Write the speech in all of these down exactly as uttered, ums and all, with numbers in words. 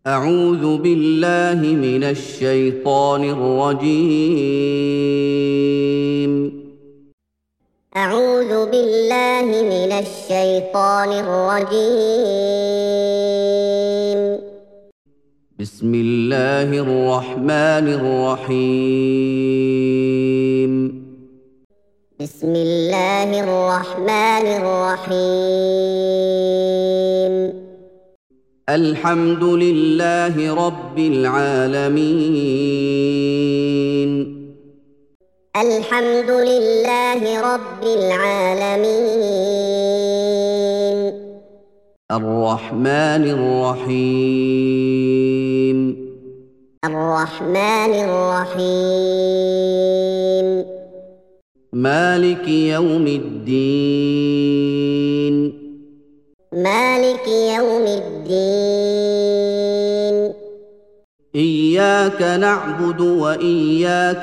أعوذ بالله من الشيطان الرجيم. أعوذ بالله من الشيطان الرجيم. بسم الله الرحمن الرحيم. بسم الله الرحمن الرحيم. الحمد لله رب العالمين. الحمد لله رب العالمين. الرحمن الرحيم. الرحمن الرحيم. مالك يوم الدين. مالك يوم الدين. إياك نعبد وإياك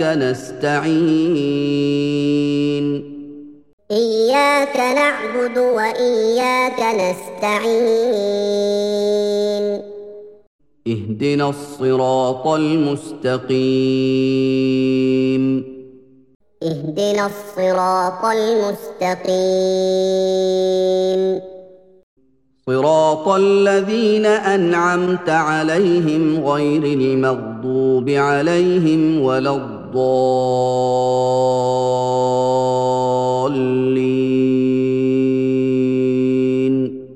نستعين. إياك نعبد وإياك نستعين. اهدنا الصراط المستقيم. اهدنا الصراط المستقيم. صراط الذين أنعمت عليهم غير المغضوب عليهم ولا الضالين.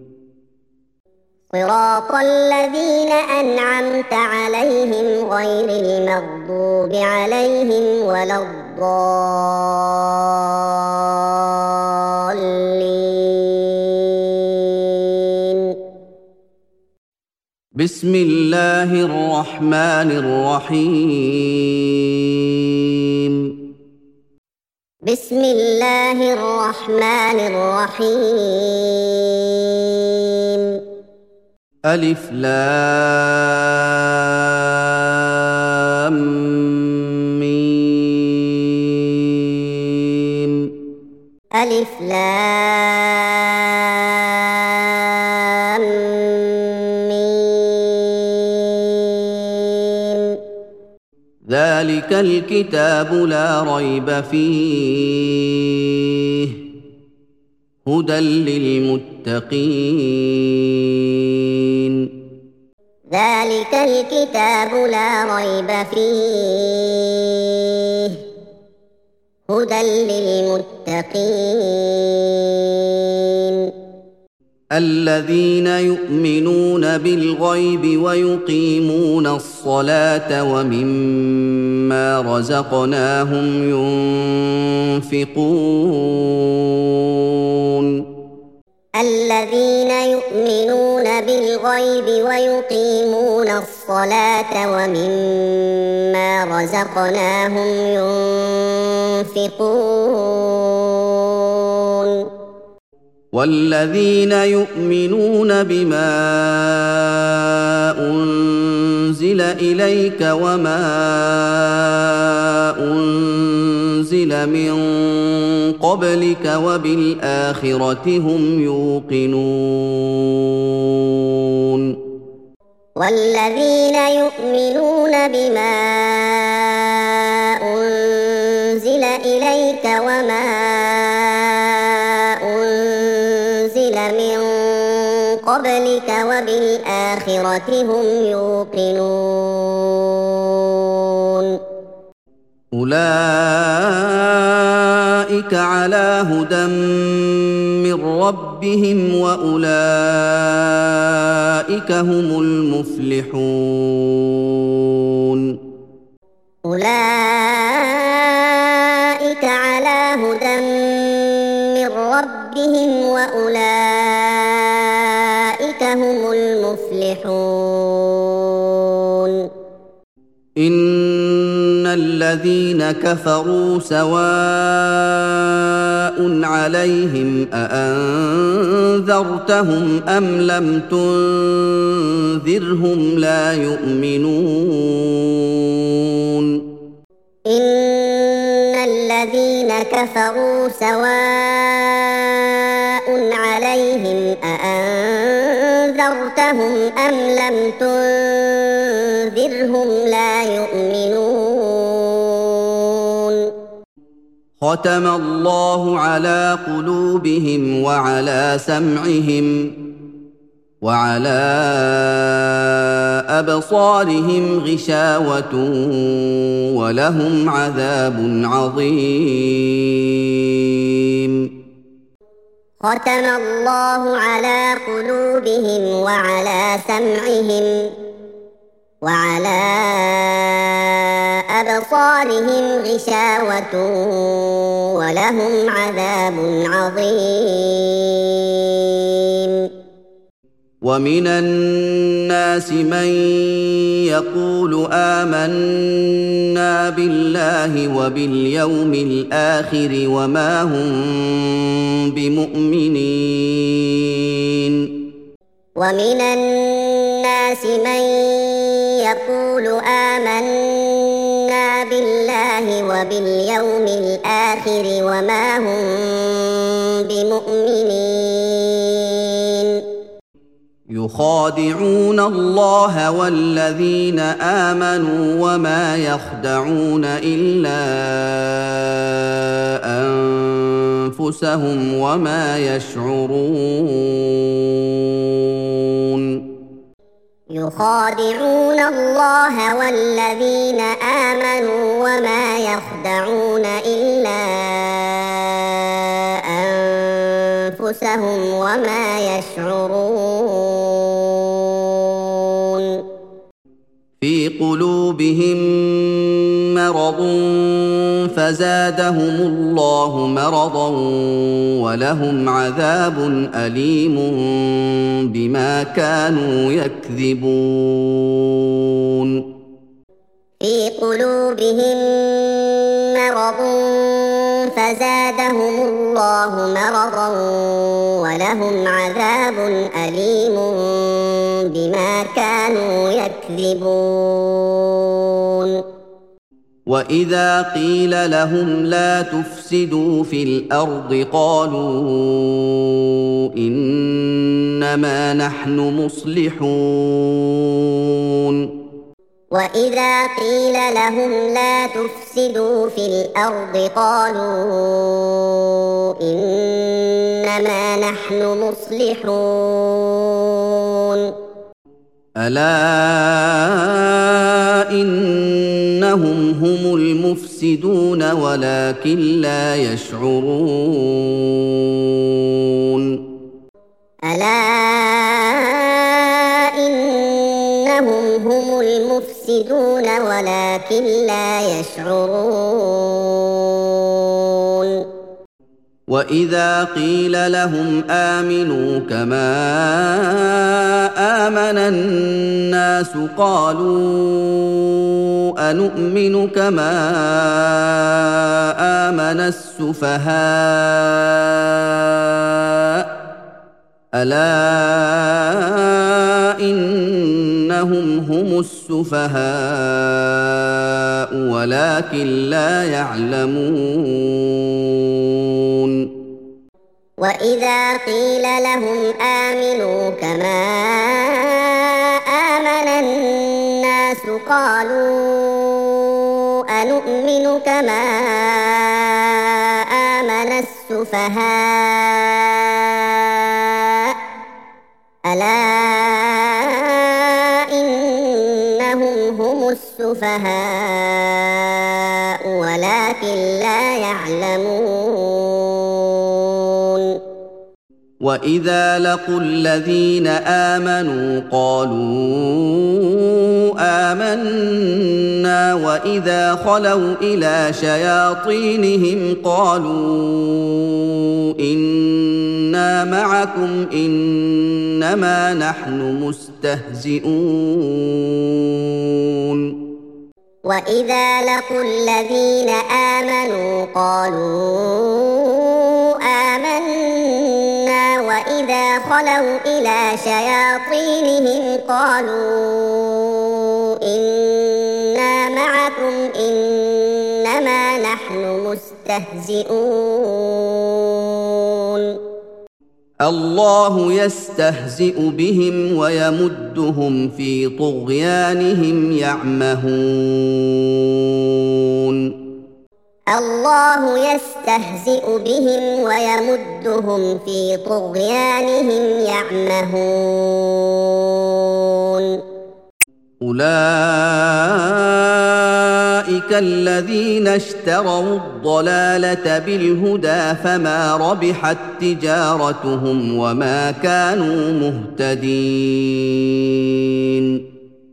صراط الذين أنعمت عليهم غير المغضوب عليهم ولا الضالين. بسم الله الرحمن الرحيم. بسم الله الرحمن الرحيم. ألف لام ميم. ألف لام ميم. ذلك الكتاب لا ريب فيه هدى للمتقين. ذلك الكتاب لا ريب فيه هدى للمتقين. الذين يؤمنون بالغيب ويقيمون الصلاة ومما رزقناهم ينفقون. الذين يؤمنون بالغيب ويقيمون الصلاة ومما رزقناهم ينفقون. والذين يؤمنون بما أنزل إليك وما أنزل من قبلك وبالآخرة هم يوقنون. والذين يؤمنون بما أنزل إليك وما أنزل من قبلك وبالآخرة هم يوقنون. أولئك على هدى من ربهم وأولئك هم المفلحون. أولئك على هدى من ربهم وأولئك هم المفلحون. إن الذين كفروا سواء عليهم أأنذرتهم أم لم تنذرهم لا يؤمنون. إن الذين كفروا سواء عليهم أأنذرتهم تنذرهم أم لم تنذرهم لا يؤمنون ختم الله على قلوبهم وعلى سمعهم وعلى أبصارهم غشاوة ولهم عذاب عظيم ختم الله على قلوبهم وعلى سمعهم وعلى أبصارهم غشاوة ولهم عذاب عظيم ومن الناس من يقول آمنا بالله وباليوم الآخر وما هم بمؤمنين ومن الناس من يقول آمنا بالله وباليوم الآخر وما هم بمؤمنين يخادعون الله والذين آمنوا وما يخدعون إلا أنفسهم وما يشعرون يخادعون الله والذين آمنوا وما يخدعون إلا أنفسهم وما يشعرون في قلوبهم مرض فزادهم الله مرضا ولهم عذاب أليم بما كانوا يكذبون في قلوبهم مرض فزادهم الله مرضا ولهم عذاب أليم بما كانوا يكذبون وإذا قيل لهم لا تفسدوا في الأرض قالوا إنما نحن مصلحون وإذا قيل لهم لا تفسدوا في الأرض قالوا إنما نحن مصلحون ألا إنهم هم المفسدون ولكن لا يشعرون ألا إنهم هم المفسدون ولكن لا يشعرون وإذا قيل لهم آمنوا كما آمن الناس قالوا أنؤمن كما آمن السفهاء ألا إنهم هم السفهاء ولكن لا يعلمون وإذا قيل لهم آمنوا كما آمن الناس قالوا أنؤمن كما آمن السفهاء ألا إنهم هم السفهاء ولكن لا يعلمون وإذا لقوا الذين آمنوا قالوا آمنا وإذا خلوا إلى شياطينهم قالوا إنا معكم إنما نحن مستهزئون وإذا لقوا الذين آمنوا قالوا آمنا وإذا خلوا إلى شياطينهم قالوا إنا معكم إنما نحن مستهزئون الله يستهزئ بهم ويمدهم في طغيانهم يعمهون الله يستهزئ بهم ويمدهم في طغيانهم يعمهون أولئك الذين اشتروا الضلالة بالهدى فما ربحت تجارتهم وما كانوا مهتدين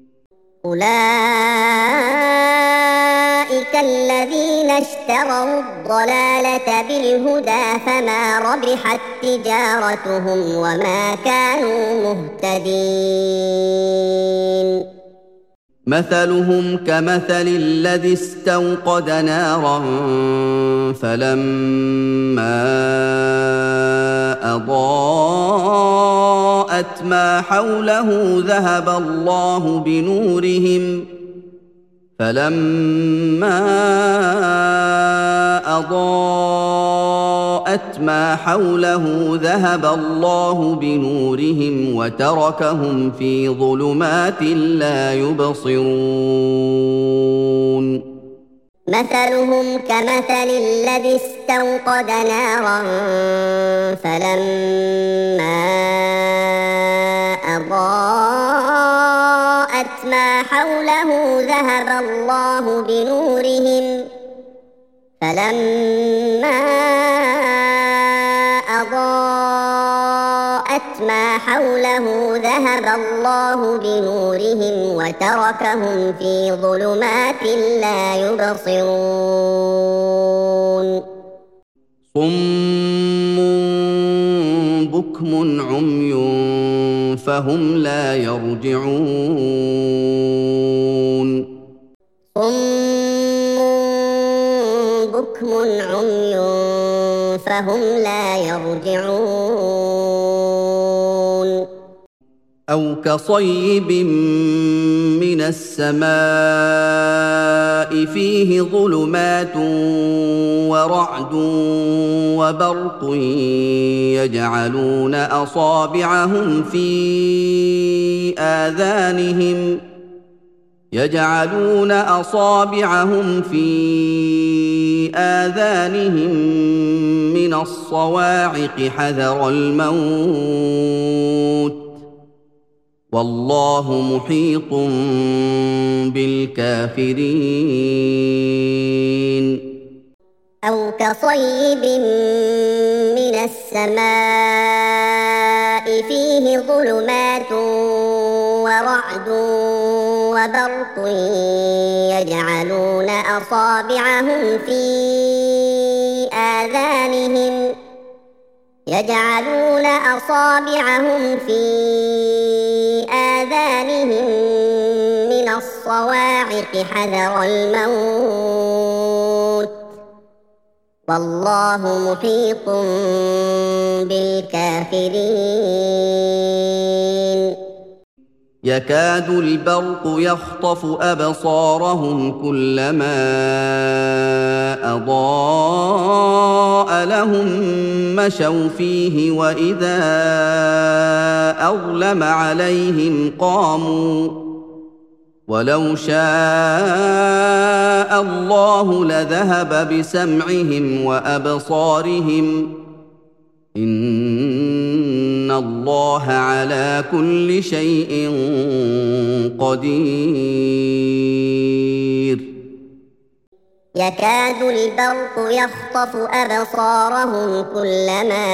أولئك الذين اشتروا الضلالة بالهدى فما ربحت تجارتهم وما كانوا مهتدين مثلهم كمثل الذي استوقد نارا فلما أضاءت ما حوله ذهب الله بنورهم فلما أضاءت ما حوله ذهب الله بنورهم وتركهم في ظلمات لا يبصرون مثلهم كمثل الذي استوقد نارا فلما أضاءت ما حوله ذهب الله بنورهم فلما أضاءت ما حوله ذهب الله بنورهم وتركهم في ظلمات لا يبصرون صم بكم عمي فهم لا يرجعون صم بكم عمي فهم لا يرجعون أو كصيب من السماء فيه ظلمات ورعد وبرق يجعلون أصابعهم في آذانهم يجعلون أصابعهم في آذانهم من الصواعق حذر الموت والله محيط بالكافرين أو كصيب من السماء فيه ظلمات ورعد وبرق يجعلون أصابعهم في آذانهم يجعلون أصابعهم في آذانهم من الصواعق حذر الموت والله محيط بالكافرين يكاد البرق يخطف أبصارهم كلما أضاء لهم مشوا فيه وإذا أظلم عليهم قاموا ولو شاء الله لذهب بسمعهم وأبصارهم إن الله على كل شيء قدير يكاد البرق يخطف أبصارهم كلما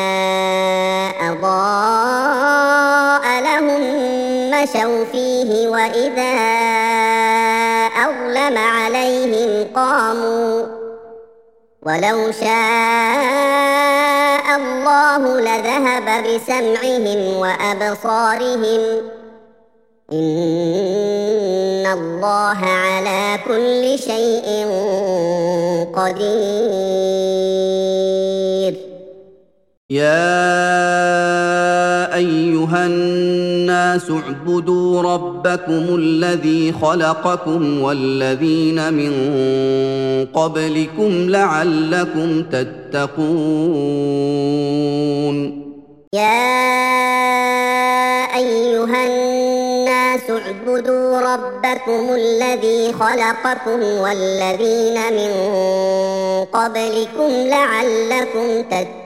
أضاء لهم مشوا فيه وإذا أظلم عليهم قاموا ولو شاء الله لذهب بسمعهم وأبصارهم إن الله على كل شيء قدير يا أيها الناس اعبدوا ربكم الذي خلقكم والذين من قبلكم لعلكم تتقون يا أيها الناس اعبدوا ربكم الذي خلقكم والذين من قبلكم لعلكم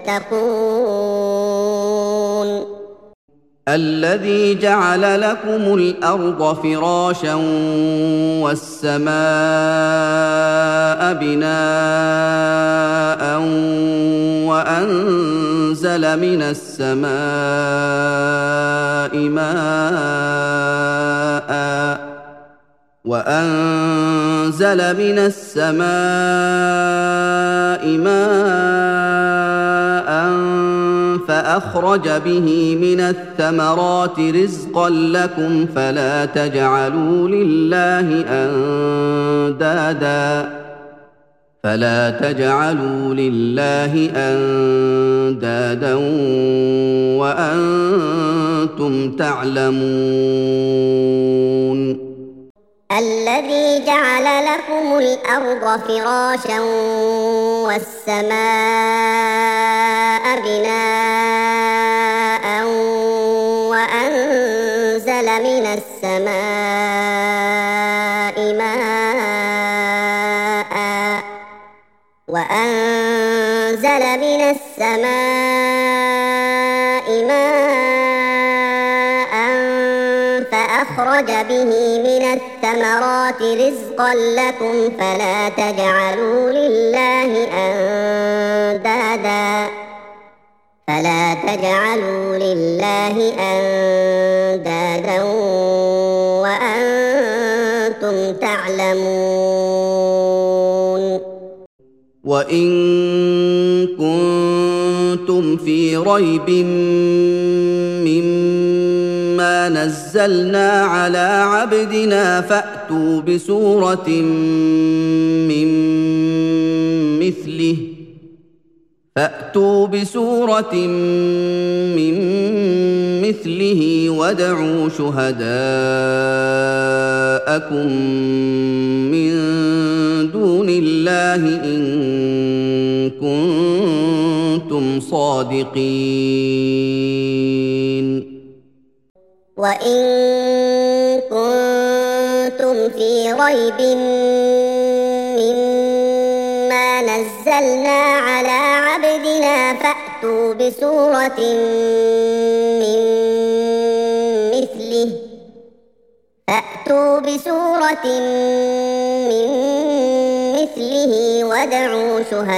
تتقون الذي جعل لكم الأرض فراشا والسماء بناء وأنزل من السماء ماء وأنزل من السماء ماء فأخرج به من الثمرات رزقا لكم فلا تجعلوا لله أندادا فلا تجعلوا لله أندادا وأنتم تعلمون الذي جعل لكم الأرض فراشا والسماء بناء وأنزل من السماء ماء وأنزل من السماء ماء فأخرج به من الثمرات رزقا لكم فلا تجعلوا لله أندادا فلا تجعلوا لله أندادا وأنتم تعلمون وإن كنتم في ريب مما نزلنا على عبدنا فأتوا بسورة من مثله فأتوا بسورة من مثله وادعوا شهداءكم من دون الله إن كنتم صادقين وإن كنتم في ريب مما نزلنا على عبدنا فأتوا بسورة من مثله فأتوا بسورة من مثله وادعوا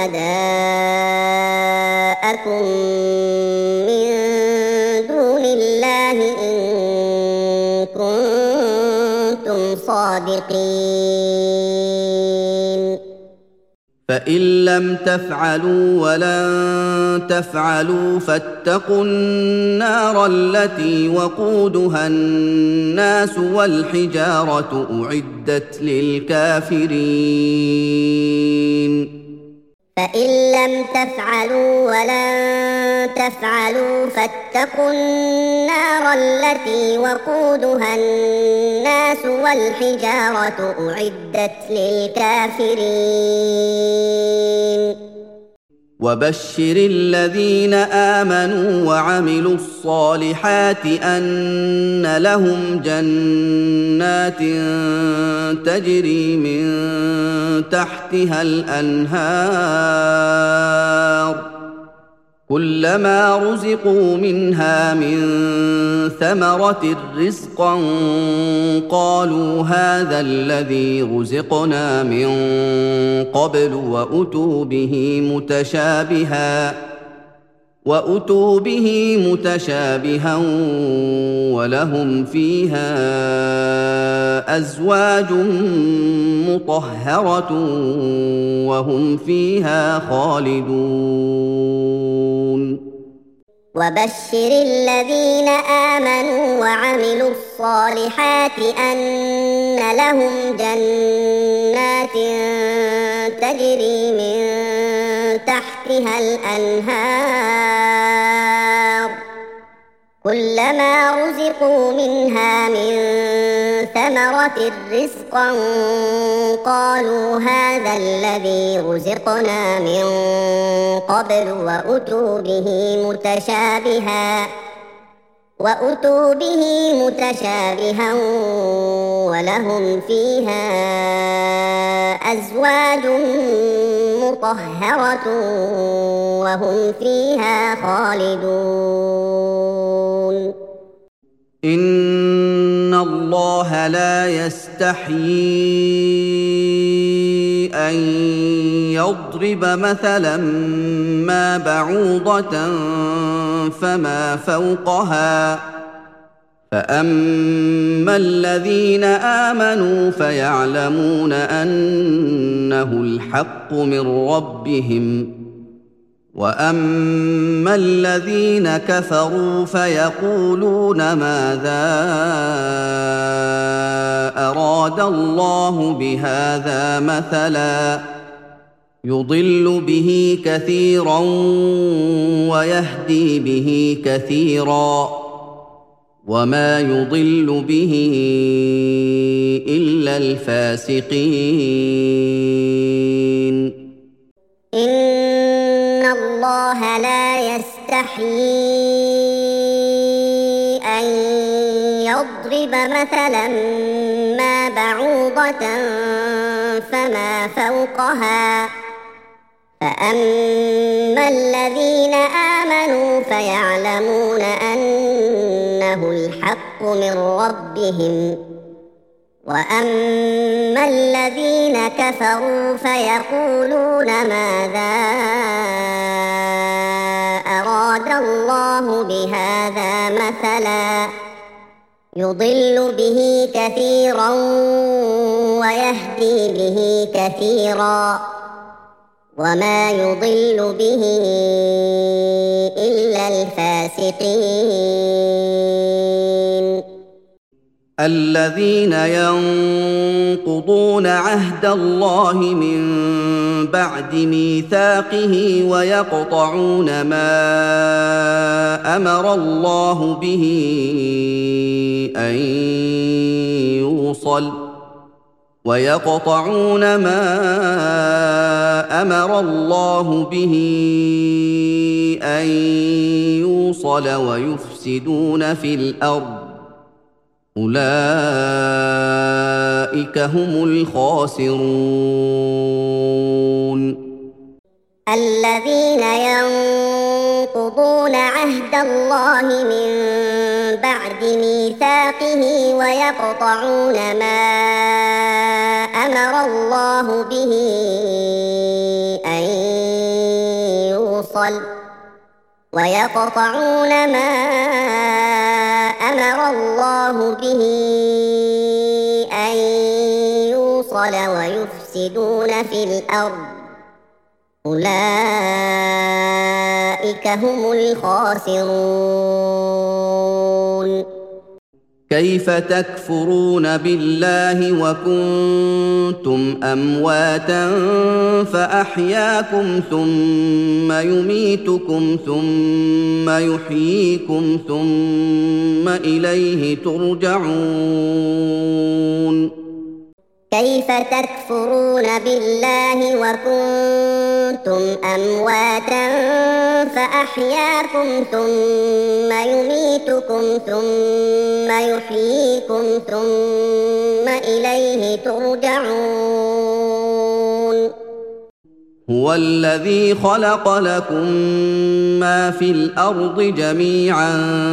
شهداءكم من دون الله إن كنتم صادقين فإن لم تفعلوا ولن تفعلوا فاتقوا النار التي وقودها الناس والحجارة أعدت للكافرين فإن لم تفعلوا ولن تفعلوا فاتقوا النار التي وقودها الناس والحجارة أعدت للكافرين وبشر الذين آمنوا وعملوا الصالحات أن لهم جنات تجري من تحتها الأنهار كلما رزقوا منها من ثمرة رزقا قالوا هذا الذي رزقنا من قبل وأتوا به متشابها وأتوا به متشابها ولهم فيها أزواج مطهرة وهم فيها خالدون وبشر الذين آمنوا وعملوا الصالحات أن لهم جنات تجري من تحتها الأنهار كلما رزقوا منها من ثمرة رزقا قالوا هذا الذي رزقنا من قبل وأتوا به متشابها وأتوا به متشابها ولهم فيها أزواج مطهرة وهم فيها خالدون إن الله لا يستحيي أن يضرب مثلا ما بعوضة فما فوقها فأما الذين آمنوا فيعلمون أنه الحق من ربهم وأما الذين كفروا فيقولون ماذا أراد الله بهذا مثلا يضل به كثيرا ويهدي به كثيرا وما يضل به إلا الفاسقين إن الله لا يستحيي أن يضرب مثلا ما بعوضة فما فوقها فأما الذين آمنوا فيعلمون أنه الحق من ربهم وأما الذين كفروا فيقولون ماذا أراد الله بهذا مثلا يضل به كثيرا ويهدي به كثيرا وما يضل به إلا الفاسقين الذين ينقضون عهد الله من بعد ميثاقه ويقطعون ما أمر الله به أن يوصل ويقطعون ما أمر الله به أن يوصل ويفسدون في الأرض أولئك هم الخاسرون الذين ينقضون عهد الله من بعد ميثاقه ويقطعون ما أمر الله به أن يوصل ويقطعون ما أمر الله به أن يوصل ويفسدون في الأرض أولئك هم الخاسرون كيف تكفرون بالله وكنتم أمواتا فأحياكم ثم يميتكم ثم يحييكم ثم إليه ترجعون كيف تكفرون بالله وكنتم أمواتا فأحياكم ثم يميتكم ثم يحييكم ثم إليه ترجعون هو الذي خلق لكم ما في الأرض جميعا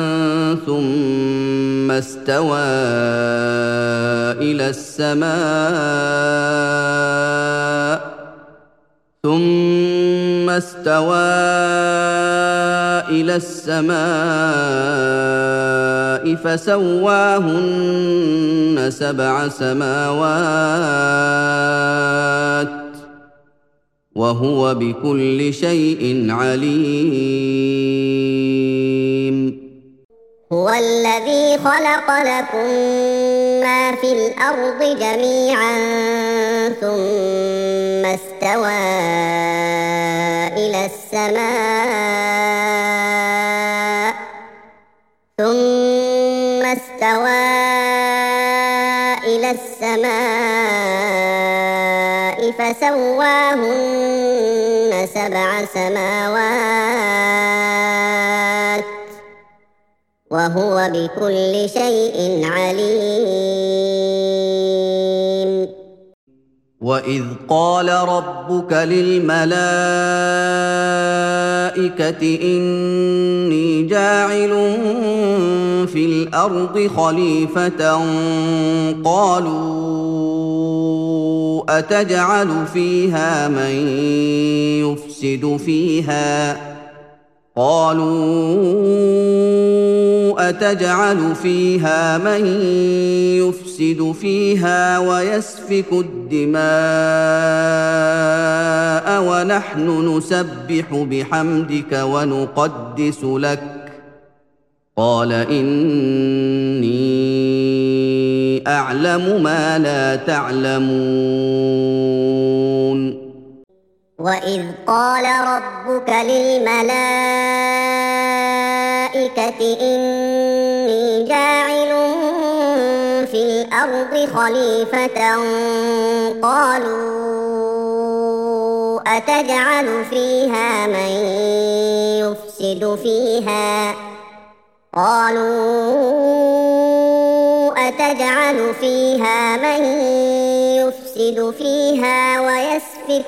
ثم استوى إلى السماء ثم استوى إلى السماء فسواهن سبع سماوات وهو بكل شيء عليم هو الذي خلق لكم ما في الأرض جميعا ثم استوى إلى السماء ثم استوى إلى السماء فسواهن سبع سماوات وهو بكل شيء عليم. وإذ قال ربك للملائكة إني جاعل في الأرض خليفة قالوا أتجعل فيها من يفسد فيها قالوا أتجعل فيها من يفسد فيها ويسفك الدماء ونحن نسبح بحمدك ونقدس لك قال إني أعلم ما لا تعلمون. وإذ قال ربك للملائكة إني جاعل في الأرض خليفة قالوا أتجعل فيها من يفسد فيها قالوا أتجعل فيها من يفسد فيها ويسفك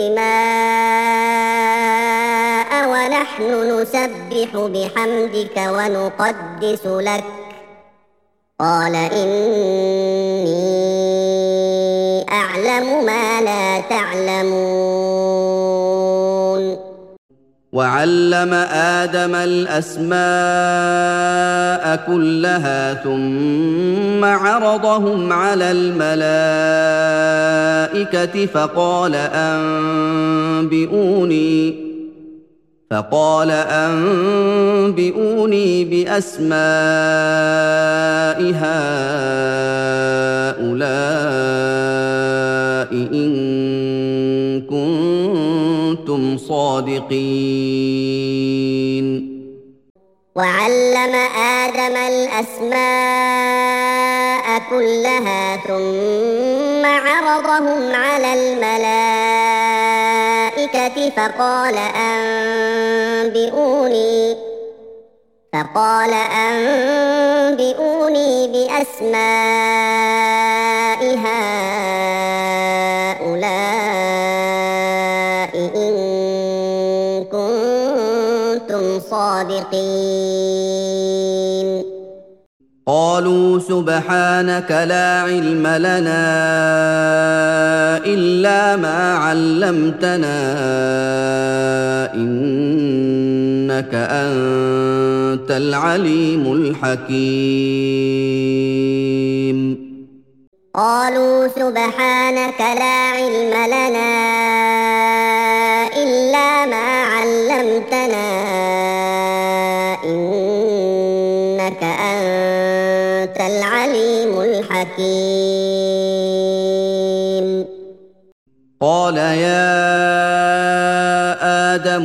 الدماء ونحن نسبح بحمدك ونقدس لك قال إني أعلم ما لا تعلمون. وعلم آدم الأسماء كلها ثم عرضهم على الملائكة فقال أنبئوني فقال أنبئوني بأسماء هؤلاء إن كنتم صادقين. وعلم آدم الأسماء كلها ثم عرضهم على الملائكة فقال أنبئوني فقال أنبئوني بأسماء هؤلاء إن كنتم صادقين. قالوا سبحانك لا علم لنا إلا ما علمتنا إنك أنت العليم الحكيم. قالوا سبحانك لا علم لنا إلا ما علمتنا إنك أنت العليم الحكيم. قال يا آدم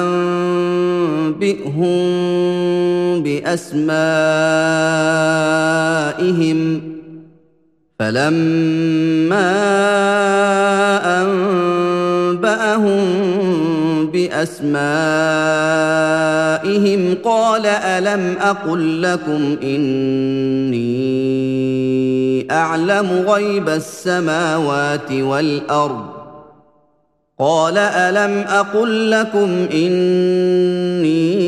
أنبئهم بأسمائهم فلما أنبأهم بأسمائهم قال ألم أقل لكم إني أعلم غيب السماوات والأرض قال ألم أقل لكم إني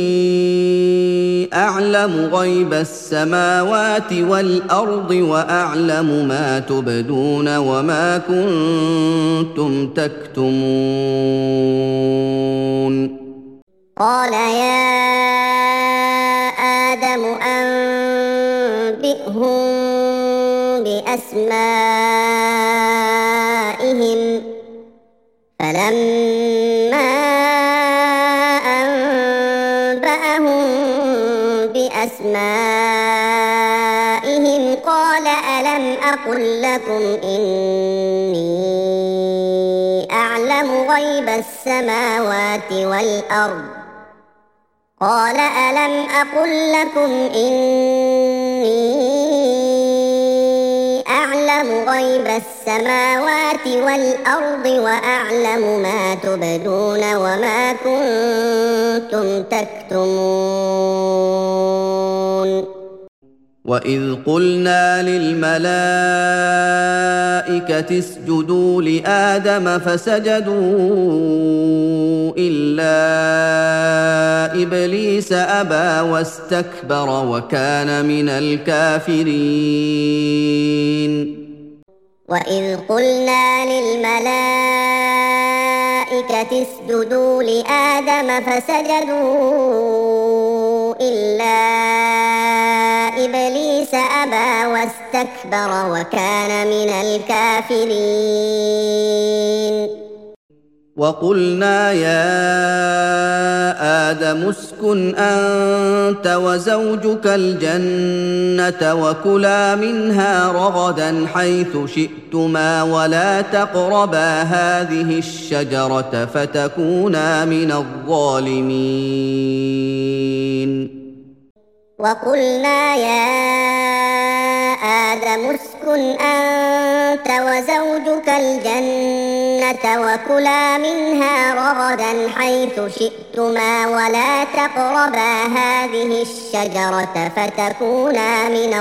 أعلم غيب السماوات والأرض وأعلم ما تبدون وما كنتم تكتمون. قال يا آدم أنبئهم بأسمائهم فلما أنبأهم بأسمائهم قال ألم أقل لكم إني أعلم غيب السماوات والأرض قال ألم أقل لكم إني أعلم غيب السماوات والأرض وأعلم ما تبدون وما كنتم تكتمون وإذ قلنا للملائكة اسجدوا لآدم فسجدوا إلا إبليس أبى واستكبر وكان من الكافرين وإذ قلنا للملائكة اسجدوا لآدم فسجدوا إلا إبليس أبى واستكبر وكان من الكافرين وقلنا يا آدم اسكن أنت وزوجك الجنة وكلا منها رغدا حيث شئتما ولا تقربا هذه الشجرة فتكونا من الظالمين وقلنا يا آدم اسكن أنت وزوجك الجنة وكلا منها رغدا حيث شئتما ولا تقربا هذه الشجرة فتكونا من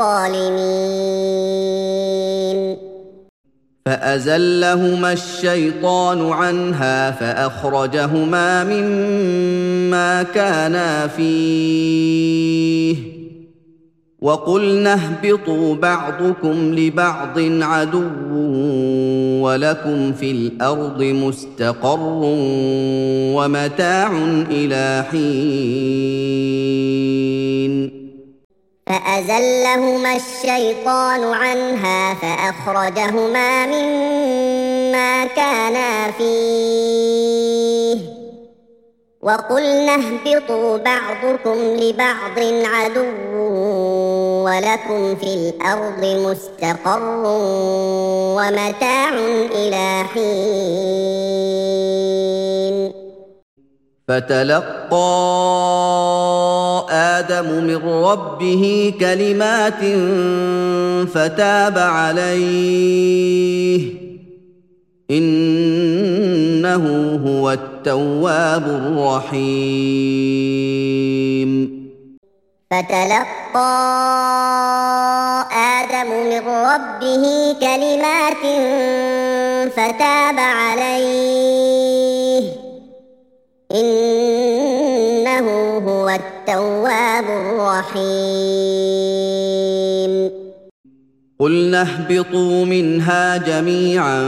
الظالمين فأزلهما الشيطان عنها فأخرجهما مما كانا فيه وقلنا اهبطوا بعضكم لبعض عدو ولكم في الأرض مستقر ومتاع إلى حين فأزلهما الشيطان عنها فأخرجهما مما كانا فيه وقلنا اهبطوا بعضكم لبعض عدو ولكم في الأرض مستقر ومتاع إلى حين فتلقى آدم من ربه كلمات فتاب عليه إنه هو التواب الرحيم فتلقى آدم من ربه كلمات فتاب عليه إنه هو التواب الرحيم قلنا اهبطوا منها جميعا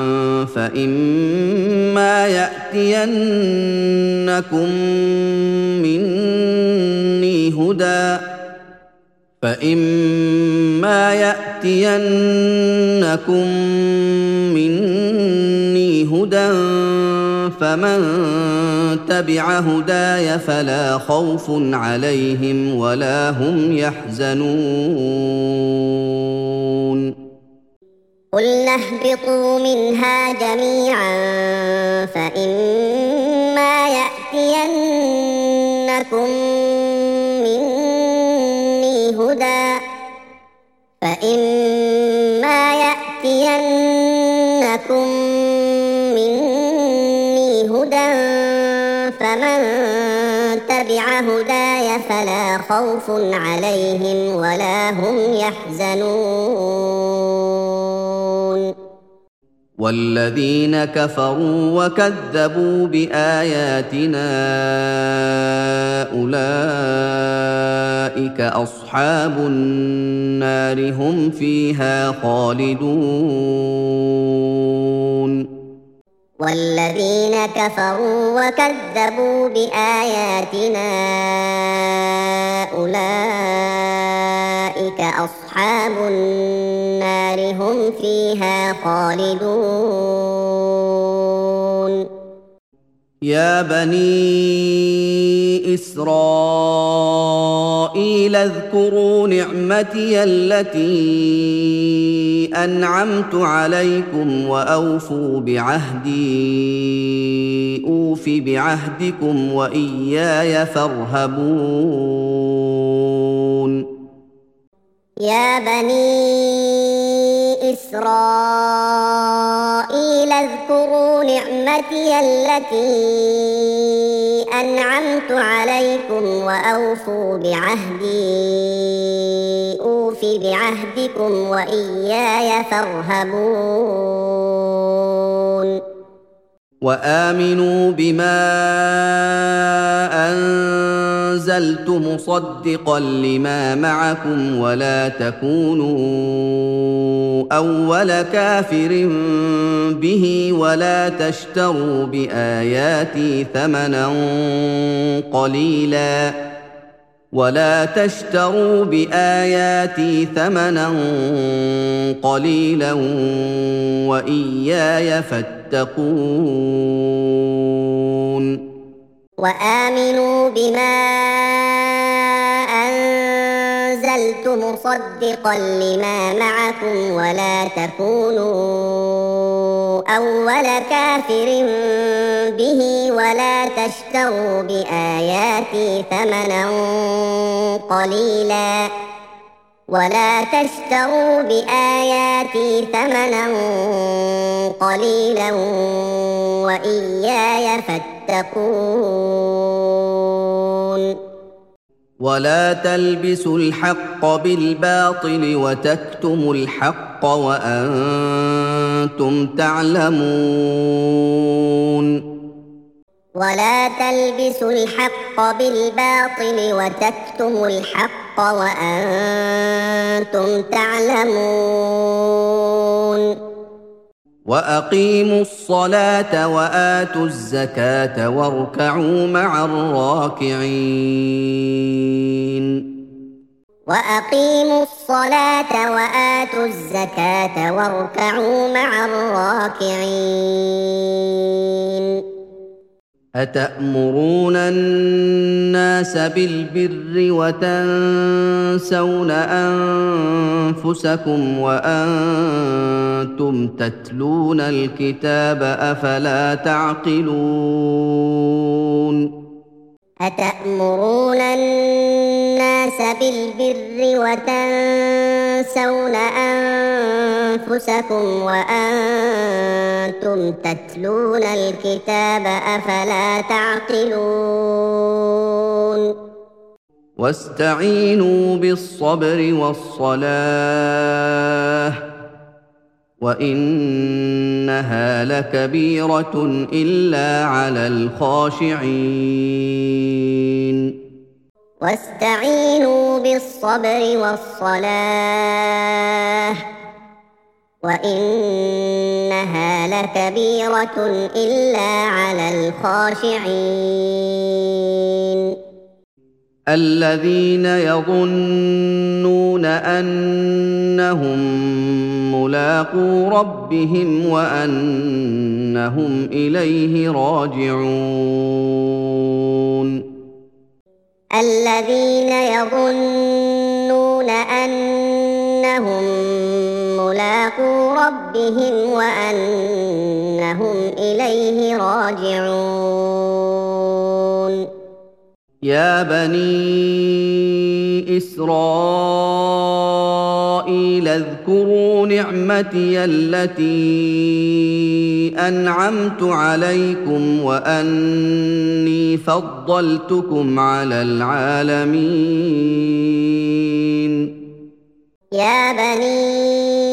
فإما يأتينكم مني هدى فإما يأتينكم مني هدى فمن تبع هداي فلا خوف عليهم ولا هم يحزنون قلنا اهبطوا منها جميعا فإما يأتينكم مني هدى فإما يأتينكم مني هدى فمن تبع هداي فلا خوف عليهم ولا هم يحزنون والذين كفروا وكذبوا بآياتنا أولئك أصحاب النار هم فيها خالدون والذين كفروا وكذبوا بآياتنا أولئك أصحاب النار هم فيها خالدون يا بني إسرائيل اذكروا نعمتي التي أنعمت عليكم وأوفوا بعهدي أوف بعهدكم وإياي فارهبون يا بني إسرائيل اذكروا نعمتي التي أنعمت عليكم وأوفوا بعهدي أوف بعهدكم وإياي فارهبون وآمنوا بما أنزلت مصدقا لما معكم ولا تكونوا أول كافر به ولا تشتروا بآياتي ثمنا قليلا ولا تشتروا بآياتي ثمنا قليلا وإياي فاتقون وآمنوا بما أنزلت مصدقا لما معكم ولا تكونوا أول كافر به ولا تشتروا بآياتي ثمنا قليلا ولا تشتروا بآياتي ثمنا قليلا وإياي فاتقون ولا تلبسوا الحق بالباطل وتكتموا الحق وأنتم تعلمون ولا تلبسوا الحق بالباطل وتكتموا الحق وأنتم تعلمون وأقيموا الصلاة وآتوا الزكاة واركعوا مع الراكعين وأقيموا الصلاة وآتوا الزكاة واركعوا مع الراكعين أتأمرون الناس بالبر وتنسون أنفسكم وأنتم تتلون الكتاب أفلا تعقلون أتأمرون الناس بالبر وتنسون أنفسكم وأنتم تتلون الكتاب أفلا تعقلون واستعينوا بالصبر والصلاة وإنها لكبيرة إلا على الخاشعين واستعينوا بالصبر والصلاة وإنها لكبيرة إلا على الخاشعين الذين يظنون أنهم ملاقو ربهم وأنهم إليه راجعون الذين يظنون أنهم ملاقو ربهم وأنهم إليه راجعون يا بني إسرائيل اذكروا نعمتي التي أنعمت عليكم وأني فضلتكم على العالمين يا بني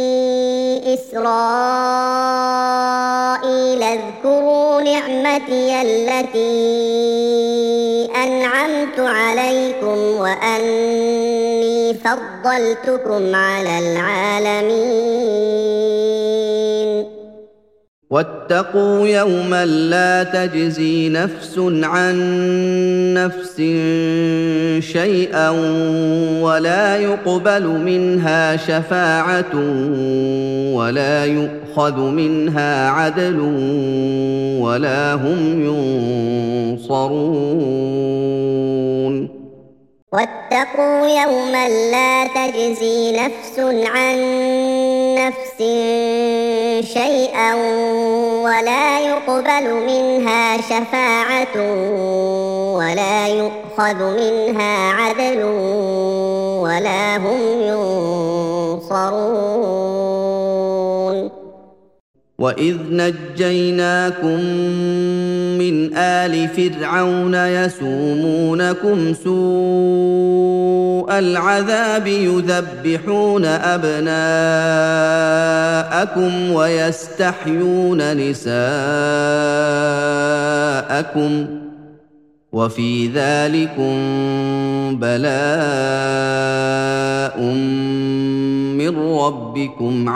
إسرائيل اذكروا نعمتي التي أنعمت عليكم وأني فضلتكم على العالمين واتقوا يوما لا تجزي نفس عن نفس شيئا ولا يقبل منها شفاعة ولا يؤخذ منها عدل ولا هم ينصرون واتقوا يوما لا تجزي نفس عن نفس شيئا ولا يقبل منها شفاعة ولا يؤخذ منها عدل ولا هم ينصرون وإذ نجيناكم من آل فرعون يسومونكم سوء العذاب يذبحون أبناءكم ويستحيون نساءكم وفي ذلكم بلاء من ربكم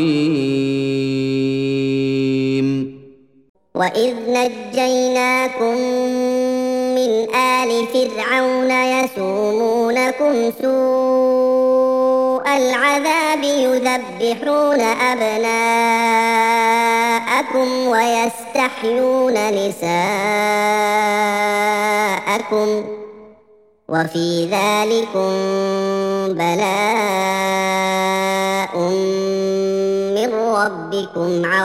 عظيم وإذ نجيناكم من آل فرعون يسومونكم سوء العذاب يذبحون أبناءكم ويستحيون نساءكم وفي ذلكم بلاء من ربكم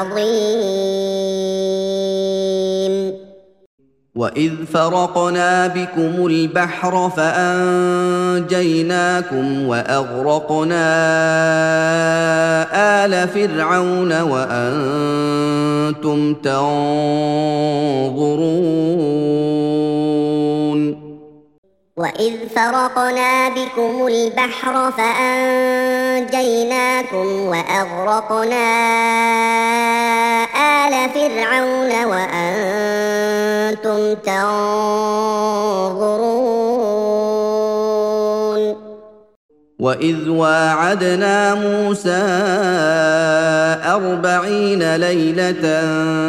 عظيم وإذ فرقنا بكم البحر فأنجيناكم وأغرقنا آل فرعون وأنتم تنظرون وإذ فرقنا بكم البحر فأنجيناكم وأغرقنا آل فرعون وأنتم تنظرون وإذ واعدنا موسى أربعين ليلة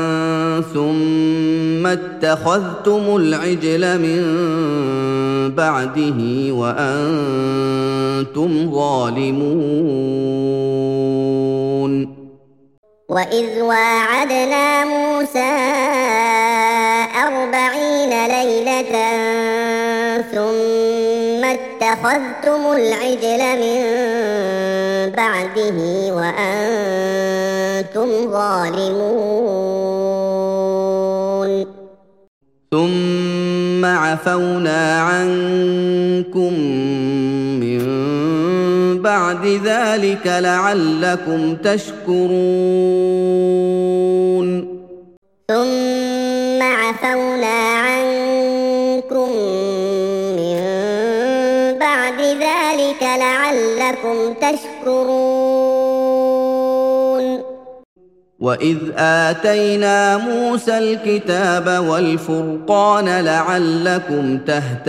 ثم اتخذتم العجل من بعده وأنتم ظالمون وإذ واعدنا موسى أربعين ليلة ثم اتخذتم العجل من بعده وأنتم ظالمون ثم عفونا عنكم من بعد ذلك لعلكم تشكرون ثم عفونا عنكم من بعد ذلك لعلكم تشكرون وإذ آتينا موسى الكتاب والفرقان لعلكم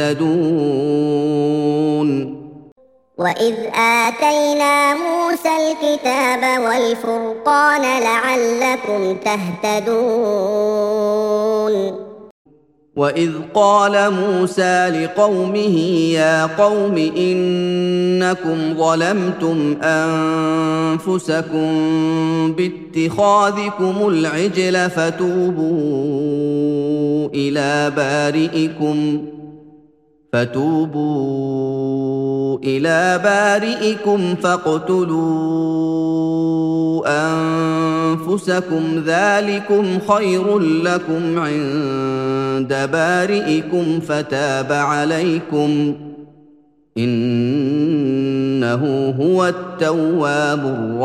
تهتدون وإذ آتينا موسى الكتاب والفرقان لعلكم تهتدون وإذ قال موسى لقومه يا قوم إنكم ظلمتم أنفسكم باتخاذكم العجل فتوبوا إلى بارئكم فتوبوا إلى بارئكم فاقتلوا أنفسكم ذلكم خير لكم عند بارئكم فتاب عليكم إنه هو التواب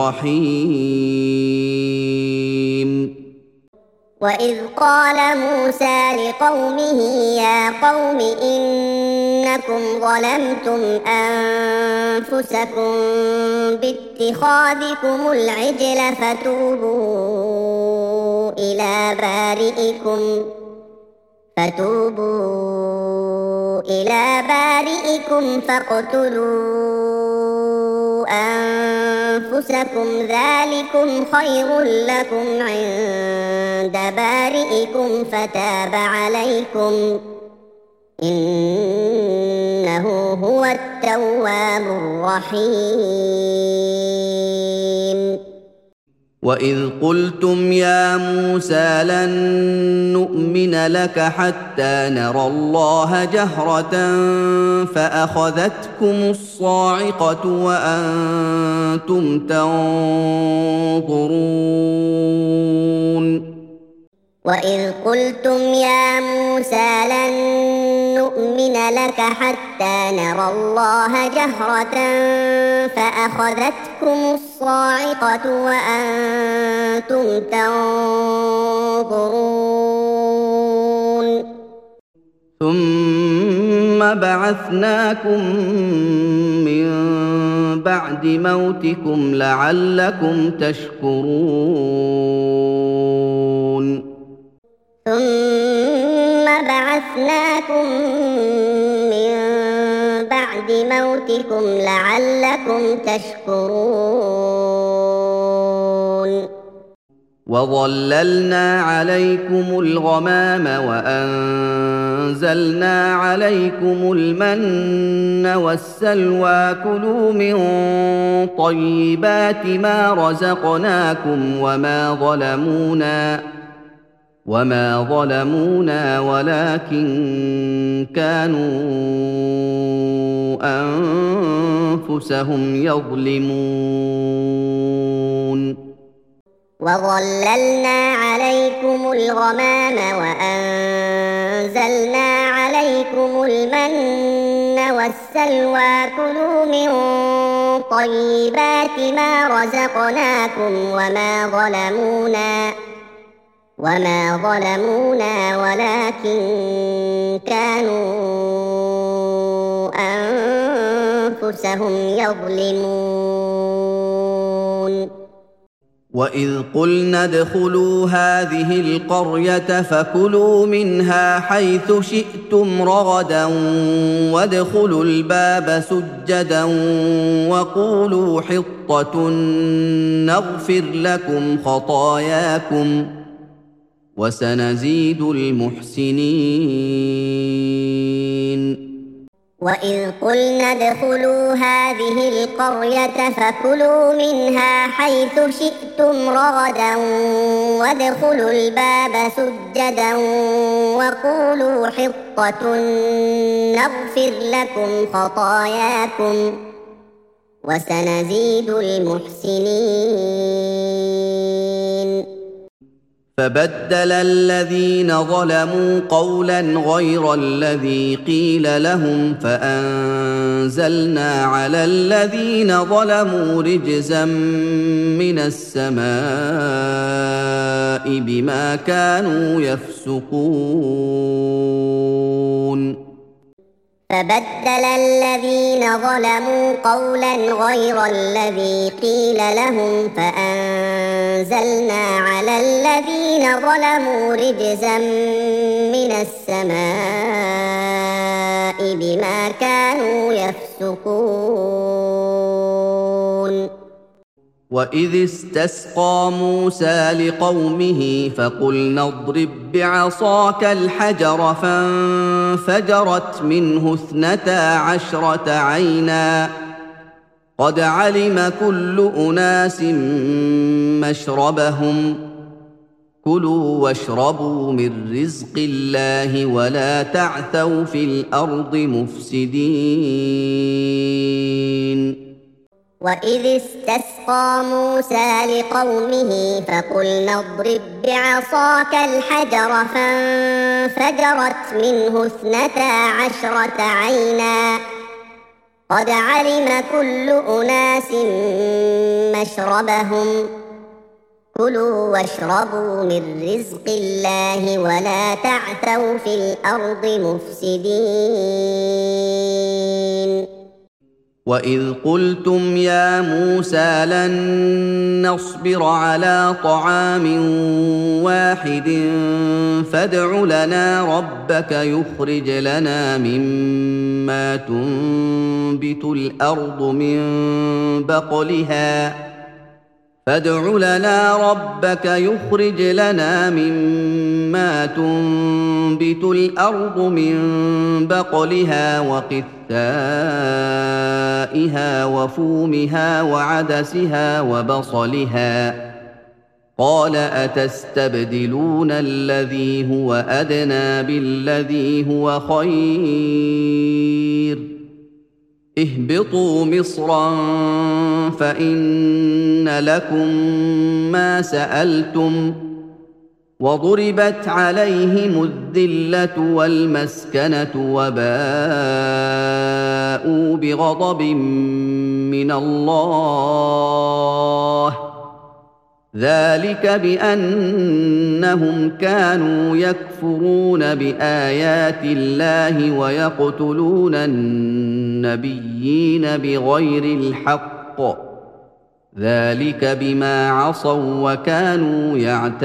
الرحيم وإذ قال موسى لقومه يا قوم إنكم ظلمتم أنفسكم باتخاذكم العجل فتوبوا إلى بارئكم فتوبوا إلى بارئكم فاقتلوا أنفسكم ذلكم خير لكم عند بارئكم فتاب عليكم إنه هو التواب الرحيم وإذ قلتم يا موسى لن نؤمن لك حتى نرى الله جهرة فأخذتكم الصاعقة وأنتم تنظرون وإذ قلتم يا موسى لن نؤمن لك حتى نرى الله جهرة فأخذتكم الصاعقة وأنتم تنظرون ثم بعثناكم من بعد موتكم لعلكم تشكرون ثم بعثناكم من بعد موتكم لعلكم تشكرون وظللنا عليكم الغمام وأنزلنا عليكم المن والسلوى كلوا من طيبات ما رزقناكم وما ظلمونا وما ظلمونا ولكن كانوا أنفسهم يظلمون وظللنا عليكم الغمام وأنزلنا عليكم المن والسلوى كلوا من طيبات ما رزقناكم وما ظلمونا وما ظلمونا ولكن كانوا أنفسهم يظلمون وإذ قلنا ادخلوا هذه القرية فكلوا منها حيث شئتم رغدا وادخلوا الباب سجدا وقولوا حطة نغفر لكم خطاياكم وسنزيد المحسنين وإذ قلنا ادخلوا هذه القرية فكلوا منها حيث شئتم رغدا وادخلوا الباب سجدا وقولوا حطة نغفر لكم خطاياكم وسنزيد المحسنين فبدل الذين ظلموا قولا غير الذي قيل لهم فأنزلنا على الذين ظلموا رجزا من السماء بما كانوا يفسقون فبدل الذين ظلموا قولا غير الذي قيل لهم فأنزلنا على الذين ظلموا رجزا من السماء بما كانوا يفسقون وإذ استسقى موسى لقومه فقلنا اضرب بعصاك الحجر فانفجرت منه اثنتا عشرة عينا قد علم كل أناس مشربهم كلوا واشربوا من رزق الله ولا تعثوا في الأرض مفسدين وإذ استسقى موسى لقومه فقلنا اضرب بعصاك الحجر فانفجرت منه اثنتا عشرة عينا قد علم كل أناس مشربهم كلوا واشربوا من رزق الله ولا تعثوا في الأرض مفسدين وإذ قلتم يا موسى لن نصبر على طعام واحد فادع لنا ربك يخرج لنا مما تنبت الأرض من بقلها فادع لنا ربك يخرج لنا مما تنبت الأرض من بقلها وقثائها وفومها وعدسها وبصلها قال أتستبدلون الذي هو أدنى بالذي هو خير اهبطوا مصرا فإن لكم ما سألتم وضربت عليهم الذلة والمسكنة وباءوا بغضب من الله ذلك بأنهم كانوا يكفرون بآيات الله ويقتلون النبيين بغير الحق ذلك بما عصوا وكانوا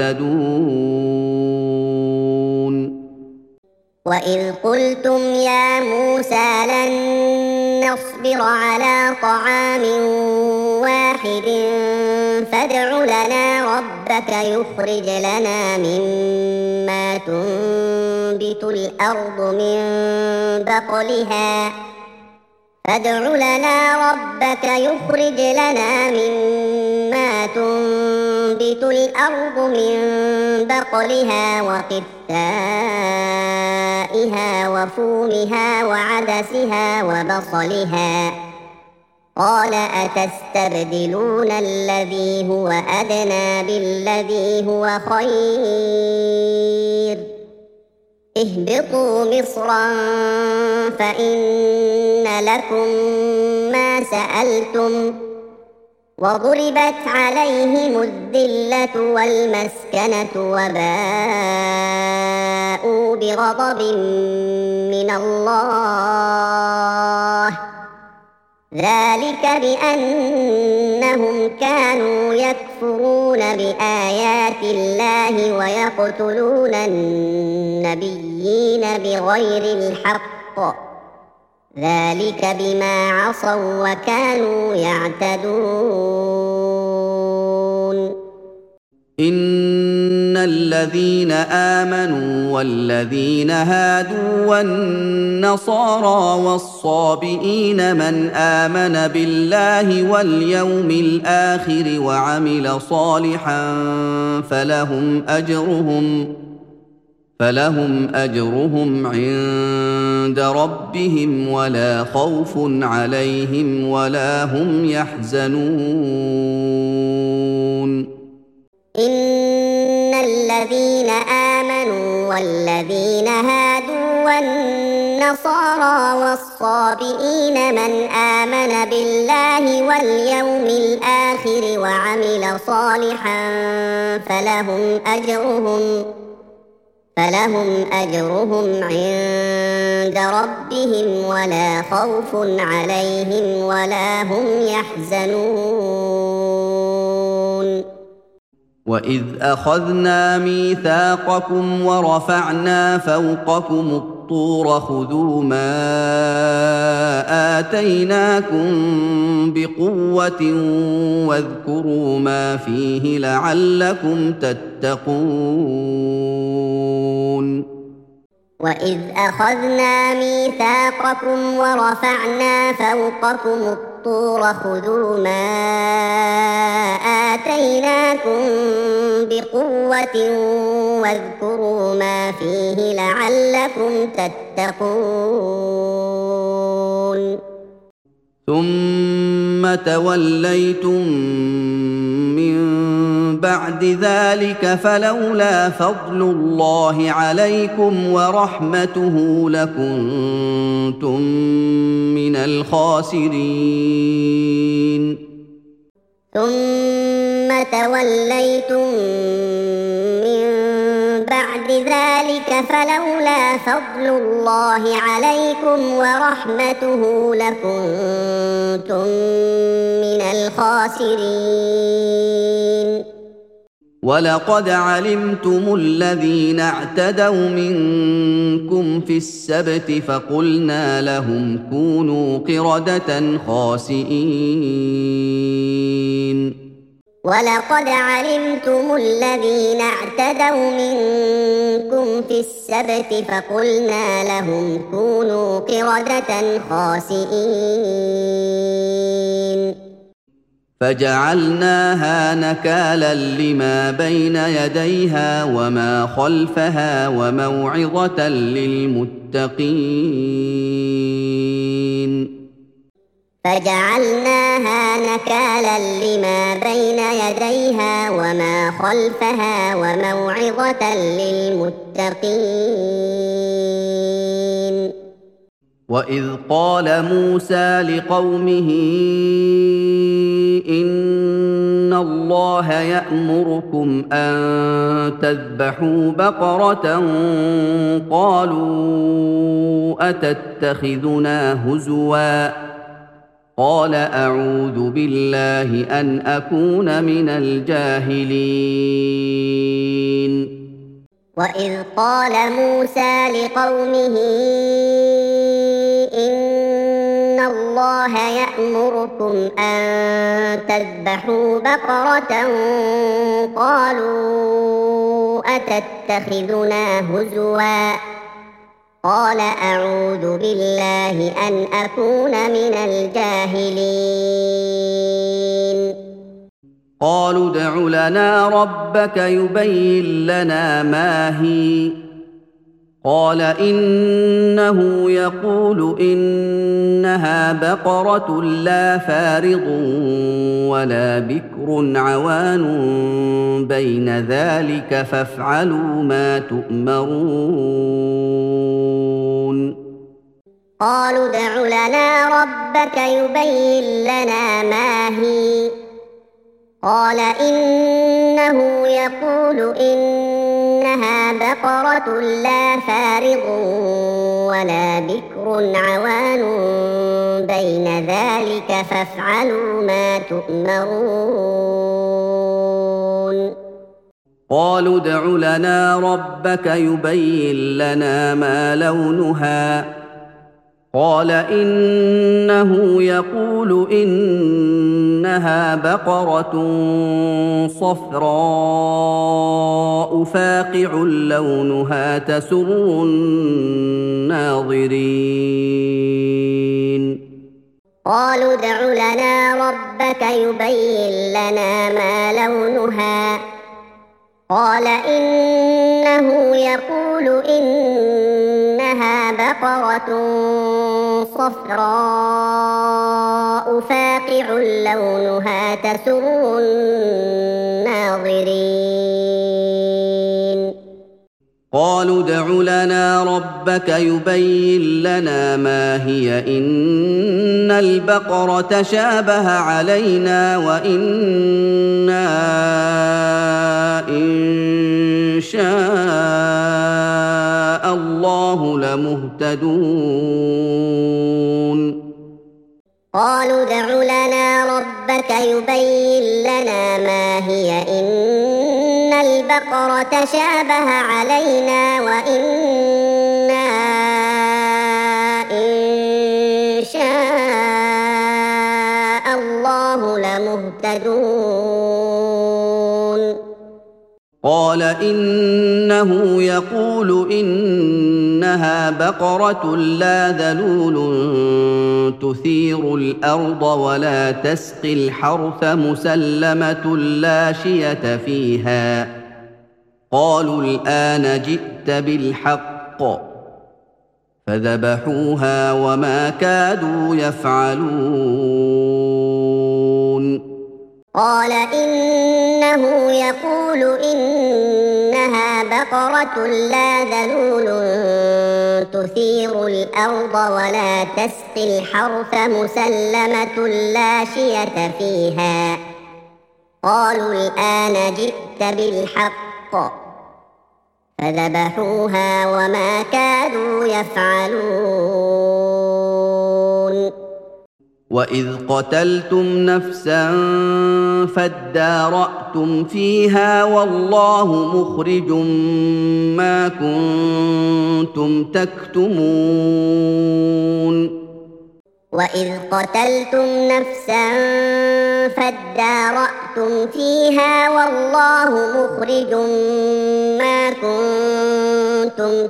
يعتدون وإذ قلتم يا موسى لن نصبر على طعام واحد فادع لنا ربك يخرج لنا مما تنبت الأرض من بقلها فادع لنا ربك يخرج لنا مما تنبت الأرض من بقلها وقثائها وفومها وعدسها وبصلها قال أتستبدلون الذي هو أدنى بالذي هو خير اهبطوا مصرا فإن لكم ما سألتم وضربت عليهم الذلة والمسكنة وباءوا بغضب من الله ذلك بأنهم كانوا يكفرون بآيات الله ويقتلون النبيين بغير الحق ذلك بما عصوا وكانوا يعتدون إن الذين آمنوا والذين هادوا والنصارى والصابئين من آمن بالله واليوم الآخر وعمل صالحا فلهم أجرهم فلهم أجرهم عند ربهم ولا خوف عليهم ولا هم يحزنون إن الذين آمنوا والذين هادوا والنصارى والصابئين من آمن بالله واليوم الآخر وعمل صالحا فلهم أجرهم فلهم أجرهم عند ربهم ولا خوف عليهم ولا هم يحزنون وإذ أخذنا ميثاقكم ورفعنا فوقكم الطور خذوا ما آتيناكم بقوة واذكروا ما فيه لعلكم تتقون وإذ أخذنا ميثاقكم ورفعنا فوقكم الطور خذوا ما آتيناكم بقوة واذكروا ما فيه لعلكم تتقون ثم توليتم من بعد ذلك فلولا فضل الله عليكم ورحمته لكنتم من الخاسرين ثم توليتم من بعد ذلك فلولا فضل الله عليكم ورحمته لكنتم من الخاسرين ولقد علمتم الذين اعتدوا منكم في السبت فقلنا لهم كونوا قردة خاسئين ولقد علمتم الذين اعتدوا منكم في السبت فقلنا لهم كونوا قردة خاسئين فجعلناها نكالا لما بين يديها وما خلفها وموعظة للمتقين فجعلناها نكالا لما بين يديها وما خلفها وموعظة للمتقين. وإذ قال موسى لقومه إن الله يأمركم أن تذبحوا بقرة قالوا أتتخذنا هزوا قال أعوذ بالله أن أكون من الجاهلين. وإذ قال موسى لقومه إن الله يأمركم أن تذبحوا بقرة قالوا أتتخذنا هزوا قال أعوذ بالله أن أكون من الجاهلين. قالوا ادع لنا ربك يبين لنا ما هي قال إنه يقول إنها بقرة لا فارض ولا بكر عوان بين ذلك فافعلوا ما تؤمرون. قالوا ادع لنا ربك يبين لنا ما هي قال إنه يقول إنها بقرة لا فارض ولا بكر عوان بين ذلك فافعلوا ما تؤمرون. قالوا ادع لنا ربك يبين لنا ما لونها قال إنه يقول إنها بقرة صفراء فاقع لونها تسر الناظرين. قالوا ادع لنا ربك يبين لنا ما لونها قال إنه يقول إنها بقرة صفراء فاقع لونها تسر الناظرين. قالوا ادع لنا ربك يبين لنا ما هي إن البقرة شابه علينا وإنا إن شاء الله لمهتدون. قالوا ادع لنا ربك يبين لنا ما هي إن البقرة شابه علينا وإنا إن شاء الله لمهتدون. قال إنه يقول إنها بقرة لا ذلول تثير الأرض ولا تسقي الحرث مسلمة لا شية فيها قالوا الآن جئت بالحق فذبحوها وما كادوا يفعلون. قال إنه يقول إنها بقرة لا ذلول تثير الأرض ولا تسقي الحرث مسلمة لا شية فيها قالوا الآن جئت بالحق فذبحوها وما كادوا يفعلون. وإذ قتلتم نفسا فادارأتم فيها والله مخرج ما كنتم تكتمون. وإذ قتلتم نفسا فادارأتم فيها والله مخرج ما كنتم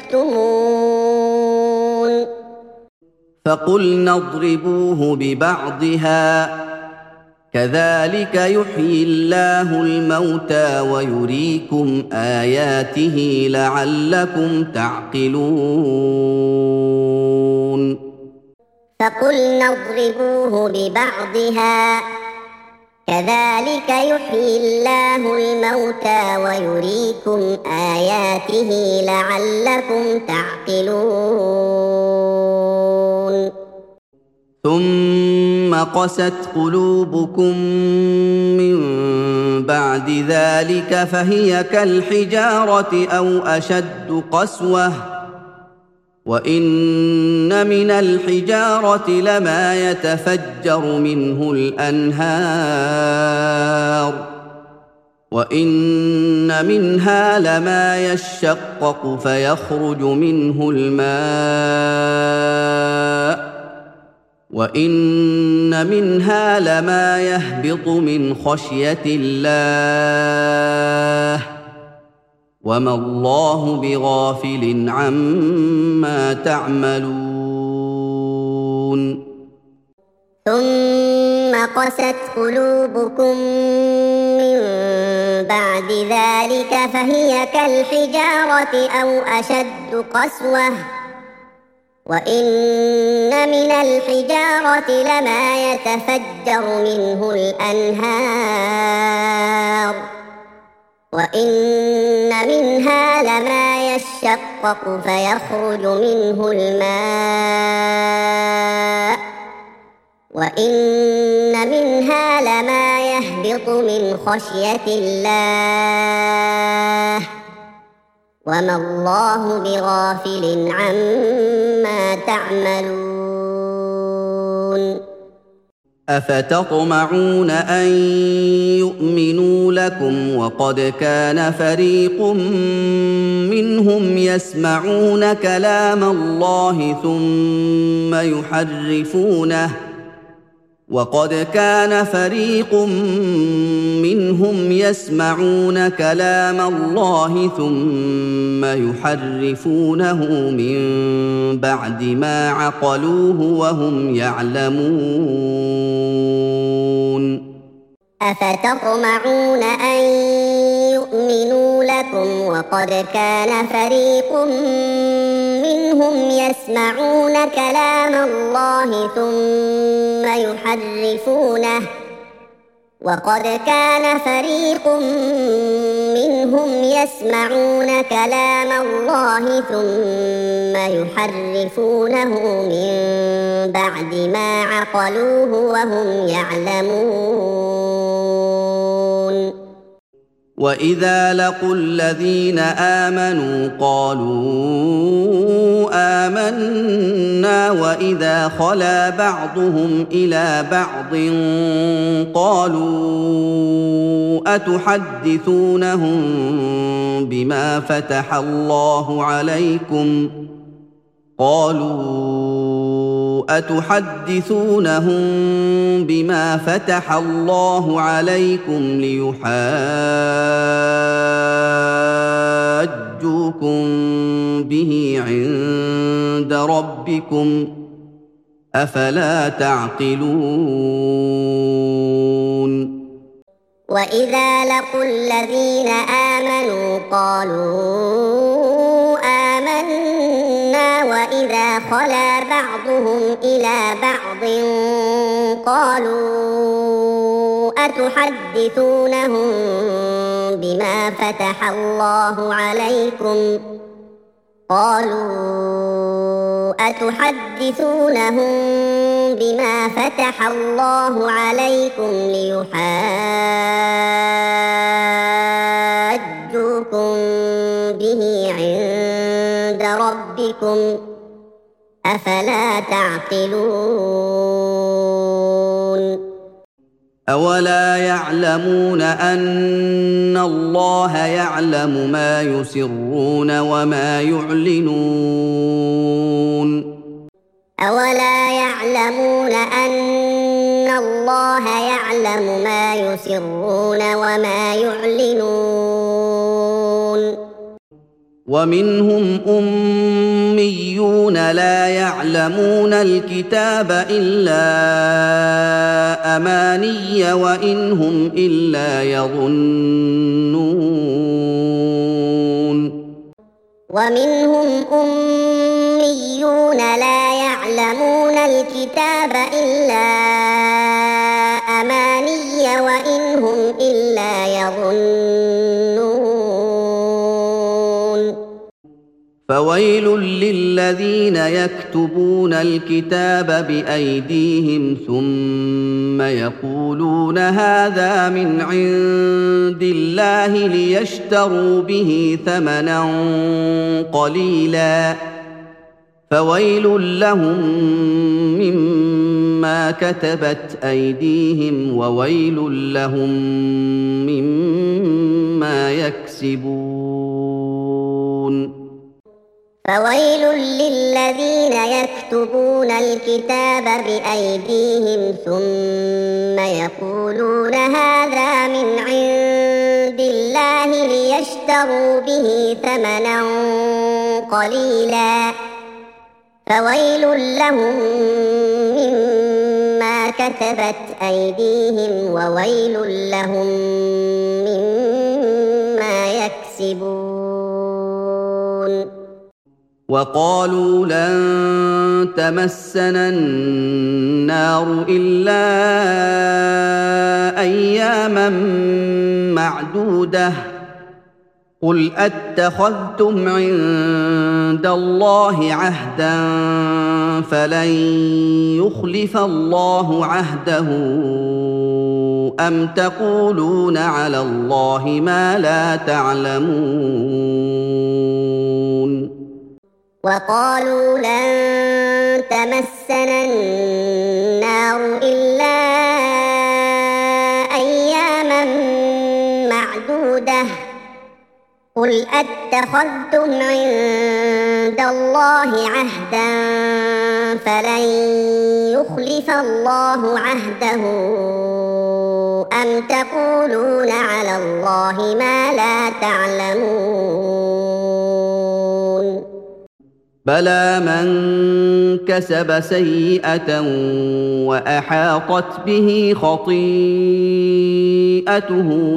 تكتمون. فقلنا اضربوه ببعضها كذلك يحيي الله الموتى ويريكم آياته لعلكم تعقلون. فقلنا اضربوه ببعضها كذلك يحيي الله الموتى ويريكم آياته لعلكم تعقلون ثم قست قلوبكم من بعد ذلك فهي كالحجارة أو أشد قسوة وإن من الحجارة لما يتفجر منه الأنهار وإن منها لما يشقق فيخرج منه الماء وإن منها لما يهبط من خشية الله وما الله بغافل عما تعملون ثم قست قلوبكم من بعد ذلك فهي كالحجارة أو أشد قسوة وإن من الحجارة لما يتفجر منه الأنهار وإن منها لما يشقق فيخرج منه الماء وإن منها لما يهبط من خشية الله وما الله بغافل عما تعملون أفتطمعون أن يؤمنوا لكم وقد كان فريق منهم يسمعون كلام الله ثم يحرفونه وقد كان فريق منهم يسمعون كلام الله ثم يحرفونه من بعد ما عقلوه وهم يعلمون أفتطمعون أن يؤمنوا لكم وقد كان فريق منهم يسمعون كلام الله ثم يحرفونه وقد كان فريق منهم يسمعون كلام الله ثم يحرفونه من بعد ما عقلوه وهم يعلمون وإذا لقوا الذين آمنوا قالوا آمنا وإذا خلا بعضهم إلى بعض قالوا أتحدثونهم بما فتح الله عليكم قالوا أتحدثونهم بما فتح الله عليكم ليحاجوكم به عند ربكم أفلا تعقلون وإذا لقوا الذين آمنوا قالوا آمنا وإذا خلا بعضهم إلى بعض قالوا أتحدثونهم بما فتح الله عليكم قالوا أتحدثونهم بما فتح الله عليكم ليحاجوكم به عند ربكم أفلا تعقلون أولا يعلمون أن الله يعلم ما يسرون وما يعلنون أولا يعلمون أن الله يعلم ما يسرون وما يعلنون ومنهم أميون لا يعلمون الكتاب إلا أماني وإن هم إلا يظنون ومنهم أميون لا يعلمون الكتاب الكتاب إلا أماني وإن هم إلا يظنون فويل للذين يكتبون الكتاب بأيديهم ثم يقولون هذا من عند الله ليشتروا به ثمنا قليلا فويل لهم مما كتبت أيديهم وويل لهم مما يكسبون فويل للذين يكتبون الكتاب بأيديهم ثم يقولون هذا من عند الله ليشتروا به ثمنا قليلا فويل لهم مما كتبت أيديهم وويل لهم مما يكسبون وقالوا لن تمسنا النار إلا أياما معدودة قل أتخذتم عند الله عهدا فلن يخلف الله عهده أم تقولون على الله ما لا تعلمون وقالوا لن تمسنا النار إلا أياما معدودة قل أتخذتم عند الله عهدا فلن يخلف الله عهده أم تقولون على الله ما لا تعلمون بلى من كسب سيئة وأحاطت به خطيئته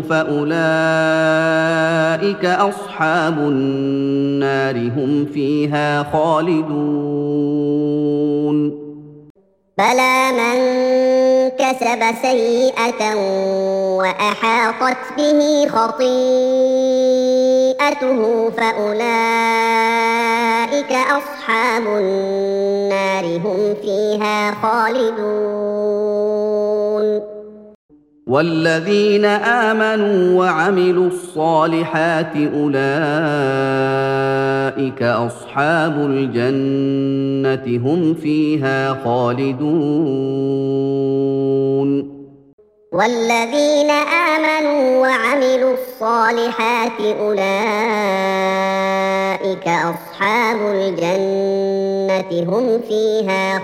فأولئك أصحاب النار هم فيها خالدون بلى من كسب سيئة وأحاطت به خطيئته فأولئك أصحاب النار هم فيها خالدون والذين آمنوا وعملوا الصالحات أولئك أصحاب الجنة هم فيها خالدون والذين آمنوا وعملوا الصالحات أولئك أصحاب الجنة هم فيها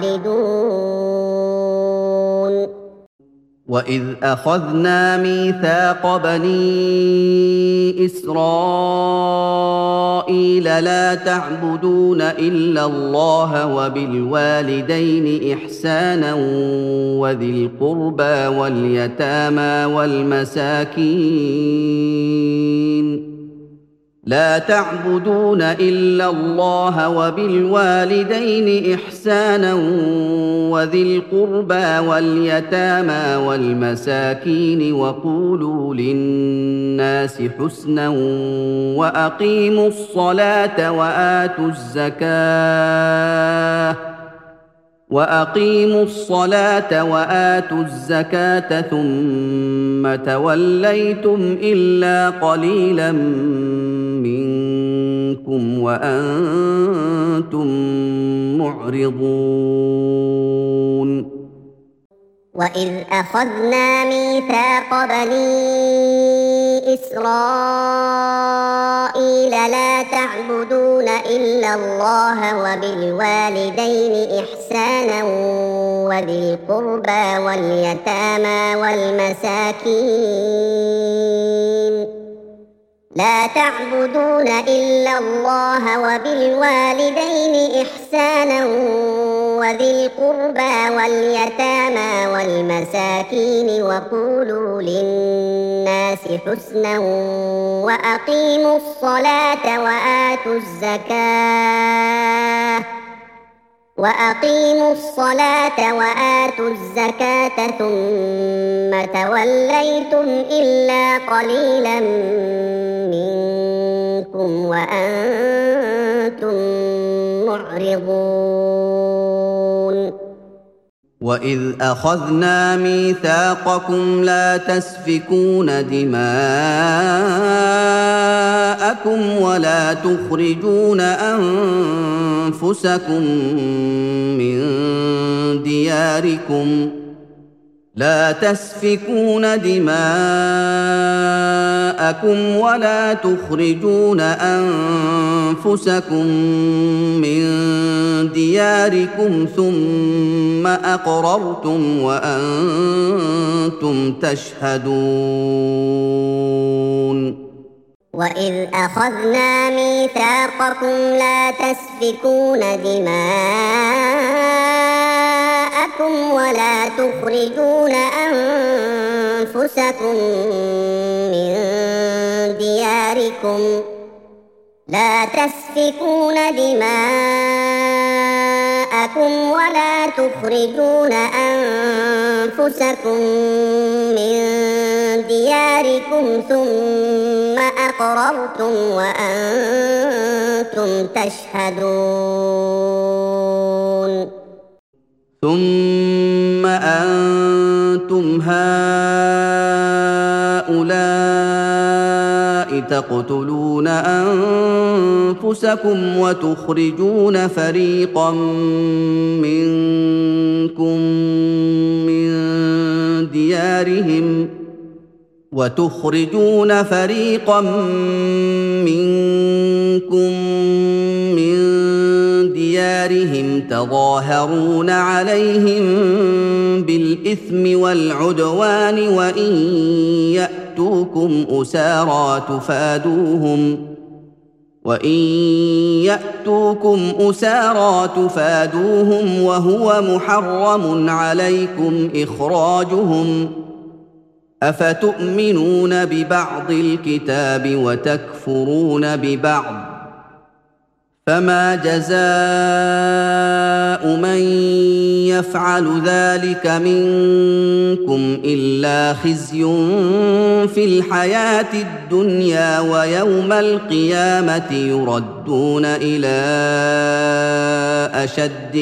خالدون وإذ أخذنا ميثاق بني إسرائيل لا تعبدون إلا الله وبالوالدين إحسانا وذي القربى واليتامى والمساكين لا تعبدون إلا الله وبالوالدين إحسانا وذي القربى واليتامى والمساكين وقولوا للناس حسنا وأقيموا الصلاة وآتوا الزكاة وأقيموا الصلاة وآتوا الزكاة ثم توليتم إلا قليلا منكم وأنتم معرضون وإذ أخذنا ميثاق بني إسرائيل لا تعبدون إلا الله وبالوالدين إحسانا وذي القربى واليتامى والمساكين لا تعبدون إلا الله وبالوالدين إحسانا وذي القربى واليتامى والمساكين وقولوا للناس حسنا وأقيموا الصلاة وآتوا الزكاة وأقيموا الصلاة وآتوا الزكاة ثم توليتم إلا قليلا منكم وأنتم معرضون وإذ أخذنا ميثاقكم لا تسفكون دماءكم ولا تخرجون أنفسكم من دياركم لا تسفكون دماءكم ولا تخرجون أنفسكم من دياركم ثم أقررتم وأنتم تشهدون وإذ أخذنا ميثاقكم لا تسفكون دماءكم ولا تخرجون أنفسكم من دياركم لا تسفكون دماءكم ولا تخرجون أنفسكم من دياركم ثم أقررتم وأنتم تشهدون ثم أنتم هؤلاء تقتلون أنفسكم وتخرجون فريقا منكم من ديارهم وتخرجون فريقا منكم من ديارهم تظاهرون عليهم بالإثم والعدوان وإن يأتوكم أسارى تفادوهم وإن يأتوكم أسارى تفادوهم وهو محرم عليكم إخراجهم أفتؤمنون ببعض الكتاب وتكفرون ببعض فما جزاء من يفعل ذلك منكم إلا خزي في الحياة الدنيا ويوم القيامة يردون إلى أشد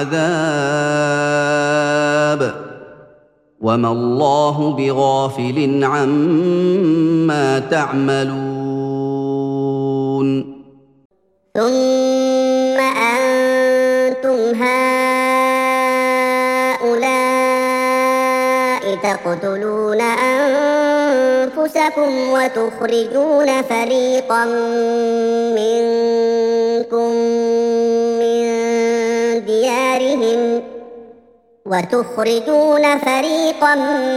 العذاب وما الله بغافل عما تعملون ثم أنتم هؤلاء تقتلون أنفسكم وتخرجون فريقا منكم من ديارهم وتخرجون فريقا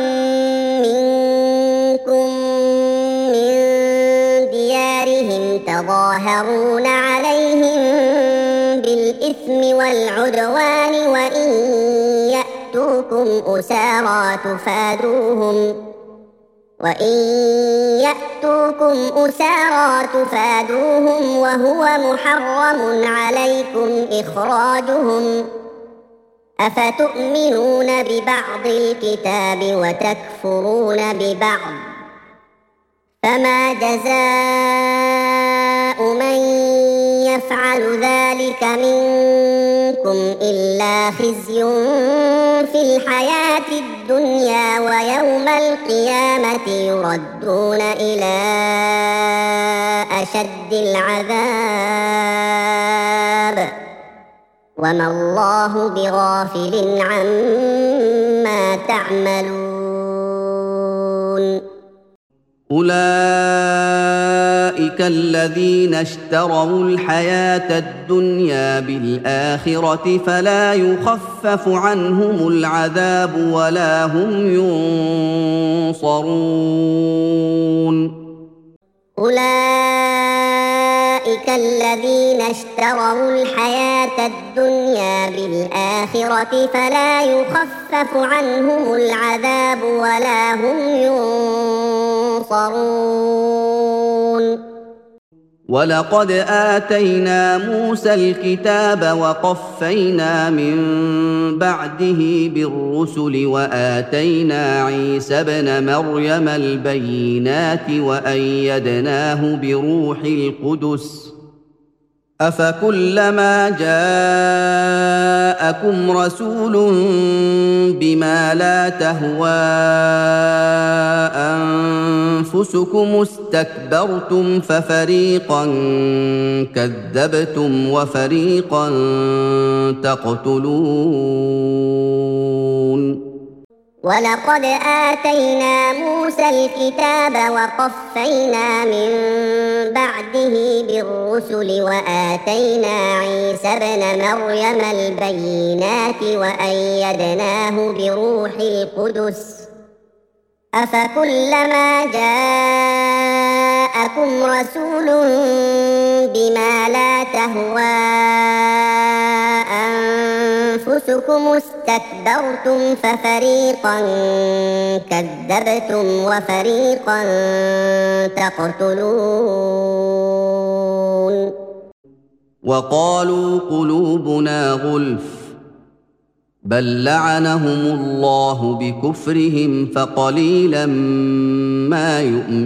منكم من ديارهم تظاهرون عليهم بالإثم والعدوان وإن يأتوكم أسارى تفادوهم وإن يأتوكم أسارى تفادوهم وهو محرم عليكم إخراجهم أفتؤمنون ببعض الكتاب وتكفرون ببعض فما جزاء من يفعل ذلك منكم إلا خزي في الحياة الدنيا ويوم القيامة يردون إلى أشد العذاب وما الله بغافل عما تعملون أولئك الذين اشتروا الحياة الدنيا بالآخرة فلا يخفف عنهم العذاب ولا هم ينصرون أولئك الذين اشتروا الحياة الدنيا بالآخرة فلا يخفف عنهم العذاب ولا هم ينصرون ولقد آتينا موسى الكتاب وقفينا من بعده بالرسل وآتينا عيسى ابن مريم البينات وأيدناه بروح القدس أفكلما جاءكم رسول بما لا تهوى أنفسكم استكبرتم ففريقا كذبتم وفريقا تقتلون ولقد آتينا موسى الكتاب وقفينا من بعده بالرسل وآتينا عيسى ابن مريم البينات وأيدناه بروح القدس أفكلما جاءكم رسول بما لا تهوى أنفسكم استكبرتم ففريقا كذبتم وفريقا تقتلون وقالوا قلوبنا غلف بل لعنهم الله بكفرهم فقليلا ما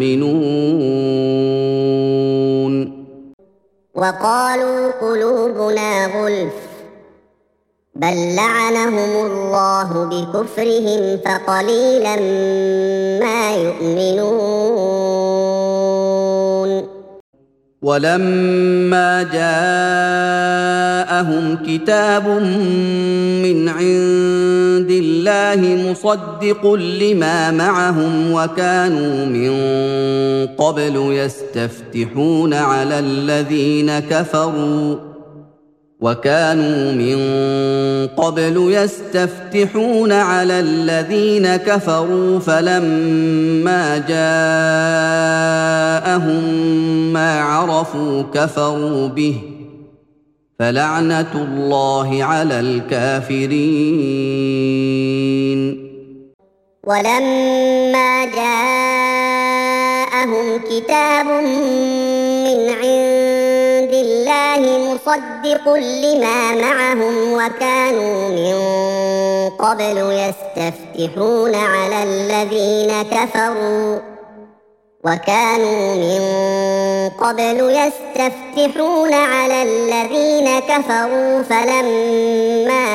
يؤمنون وقالوا قلوبنا غلف بل لعنهم الله بكفرهم فقليلا ما يؤمنون ولما جاءهم كتاب من عند الله مصدق لما معهم وكانوا من قبل يستفتحون على الذين كفروا وكانوا من قبل يستفتحون على الذين كفروا فلما جاءهم ما عرفوا كفروا به فلعنة الله على الكافرين ولما جاءهم كتاب من عند الله مصدق لما معهم وكانوا من قبل يستفتحون على الذين كفروا وكانوا من قبل يستفتحون على الذين كفروا فلما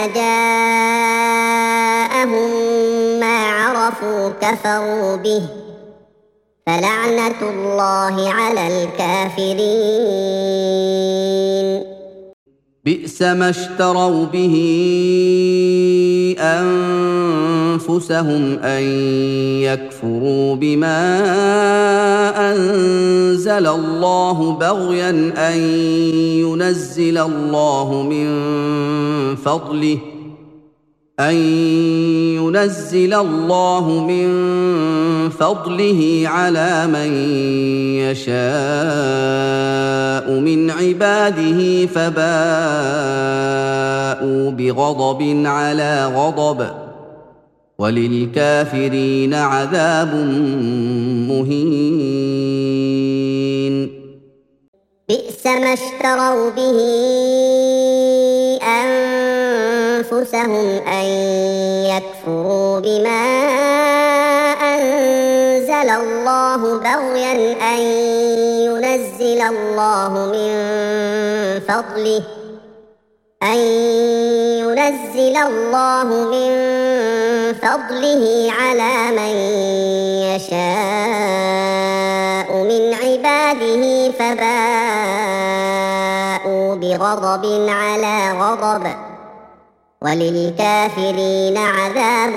جاءهم ما عرفوا كفروا به فلعنة الله على الكافرين بئس ما اشتروا به أنفسهم أن يكفروا بما أنزل الله بغيا أن ينزل الله من فضله أن ينزل الله من فضله على من يشاء من عباده فباءوا بغضب على غضب وللكافرين عذاب مهين بئس ما اشتروا به أنفسهم أن يكفروا بما أنزل الله بغيا أن ينزل الله من فضله أن ينزل الله من فضله على من يشاء من عباده فباءوا بغضب على غضب وللكافرين عذاب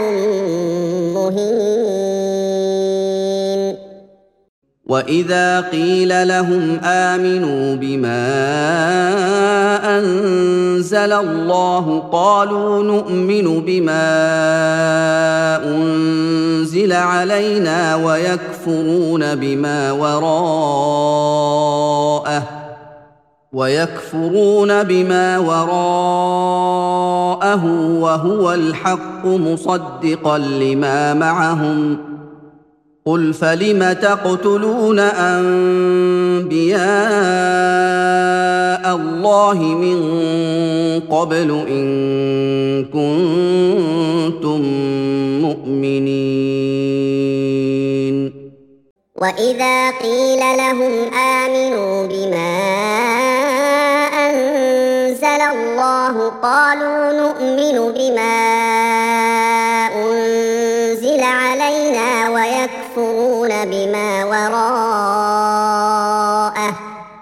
مهين وإذا قيل لهم آمنوا بما أنزل الله قالوا نؤمن بما أنزل علينا ويكفرون بما وراءه ويكفرون بما وراءه وهو الحق مصدقا لما معهم قل فلم تقتلون أنبياء الله من قبل إن كنتم مؤمنين وإذا قيل لهم آمنوا بما أنزل الله قالوا نؤمن بما أنزل علينا ويكفرون بما وراءه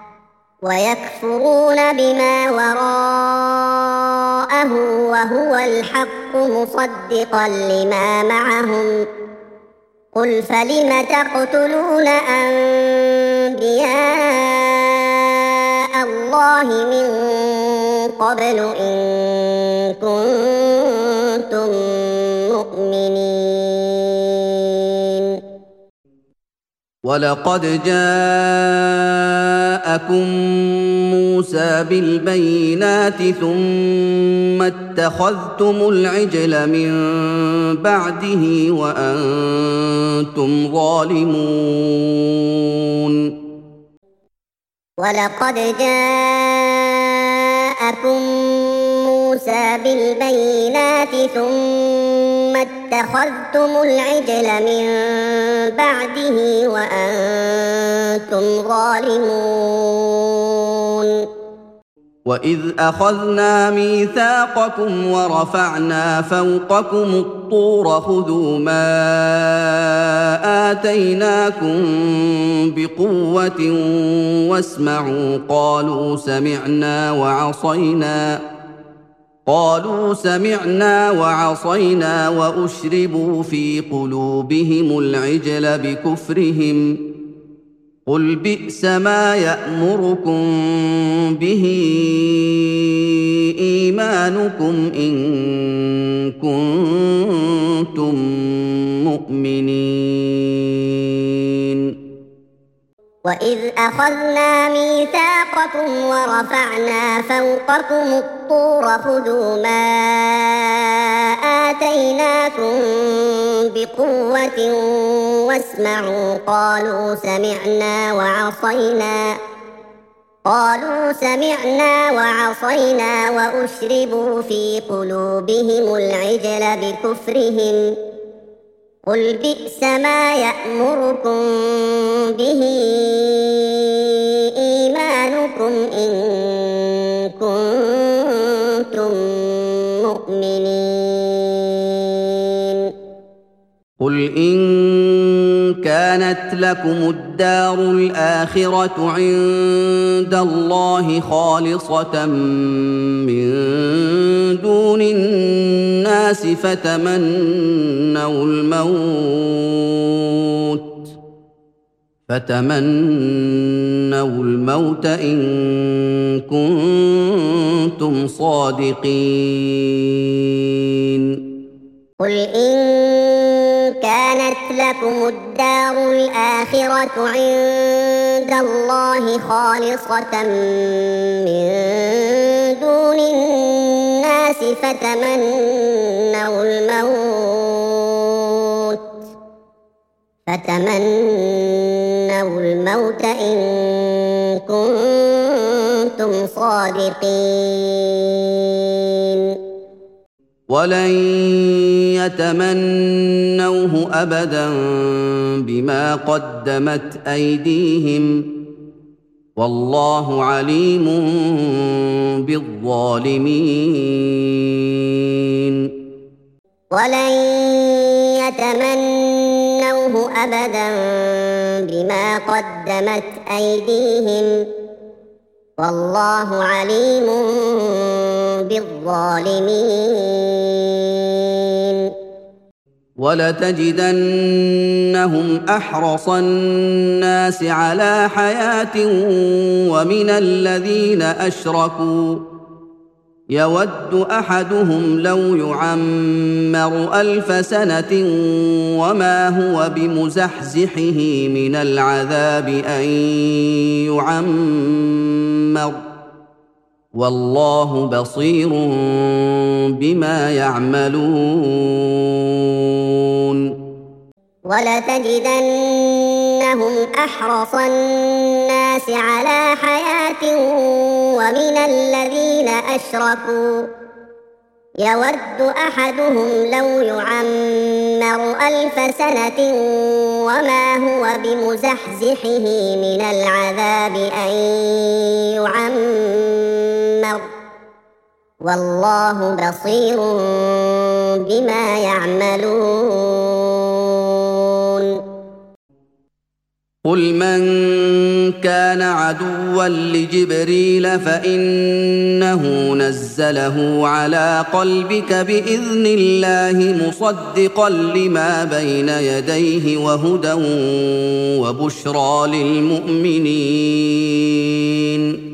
ويكفرون بما وراءه وهو الحق مصدقا لما معهم قل فلم تقتلون أنبياء الله من قبل إن كنتم مؤمنين ولقد جاءكم موسى بالبينات ثم اتخذتم العجل من بعده وأنتم ظالمون ولقد جاءكم موسى بالبينات ثم اتخذتم العجل من بعده وأنتم ظالمون وإذ أخذنا ميثاقكم ورفعنا فوقكم الطور خذوا ما آتيناكم بقوة واسمعوا قالوا سمعنا وعصينا قالوا سمعنا وعصينا وأشربوا في قلوبهم العجل بكفرهم قل بئس ما يأمركم به إيمانكم إن كنتم مؤمنين وإذ أخذنا ميثاقكم ورفعنا فوقكم الطور خذوا ما آتيناكم بقوة واسمعوا قالوا سمعنا وعصينا قالوا سمعنا وعصينا وأشربوا في قلوبهم العجل بكفرهم قل بئس ما يأمركم به إيمانكم إن كنتم مؤمنين قل إن كانت لكم الدار الآخرة عند الله خالصة من دون الناس فتمنوا الموت فتمنوا الموت إن كنتم صادقين قل إن كانت لكم الدار الآخرة عند الله خالصة من دون الناس فتمنوا الموت فتمنوا الموت إن كنتم صادقين ولن يتمنوه أبدا بما قدمت أيديهم والله عليم بالظالمين ولن يتمنوه أبدا بما قدمت أيديهم والله عليم بالظالمين ولتجدنهم أحرص الناس على حياة ومن الذين أشركوا يود أحدهم لو يعمر ألف سنة وما هو بمزحزحه من العذاب أن يعمر والله بصير بما يعملون ولتجدنهم أحرص الناس على حياة ومن الذين أشركوا يود أحدهم لو يعمر ألف سنة وما هو بمزحزحه من العذاب أن يعمر والله بصير بما يعملون. قل من كان عدوا لجبريل فإنه نزله على قلبك بإذن الله مصدقا لما بين يديه وهدى وبشرى للمؤمنين.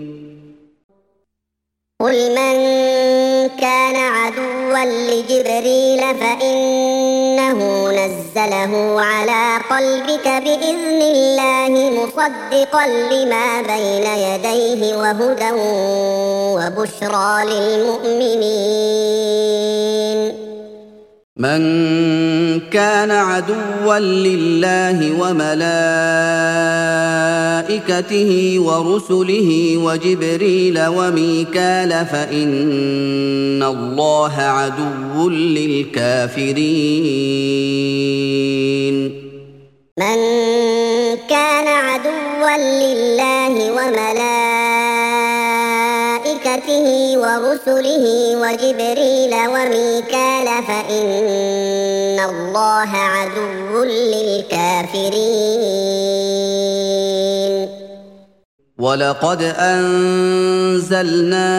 قل من كان عدوا لجبريل فإنه نزله على قلبك بإذن الله مصدقا لما بين يديه وهدى وبشرى للمؤمنين. من كان عدوا لله وملائكته ورسله وجبريل وميكال فإن الله عدو للكافرين. من كان عدوا لله وملائكته ورسله وجبريل وميكال فإن الله عدو للكافرين. ولقد أنزلنا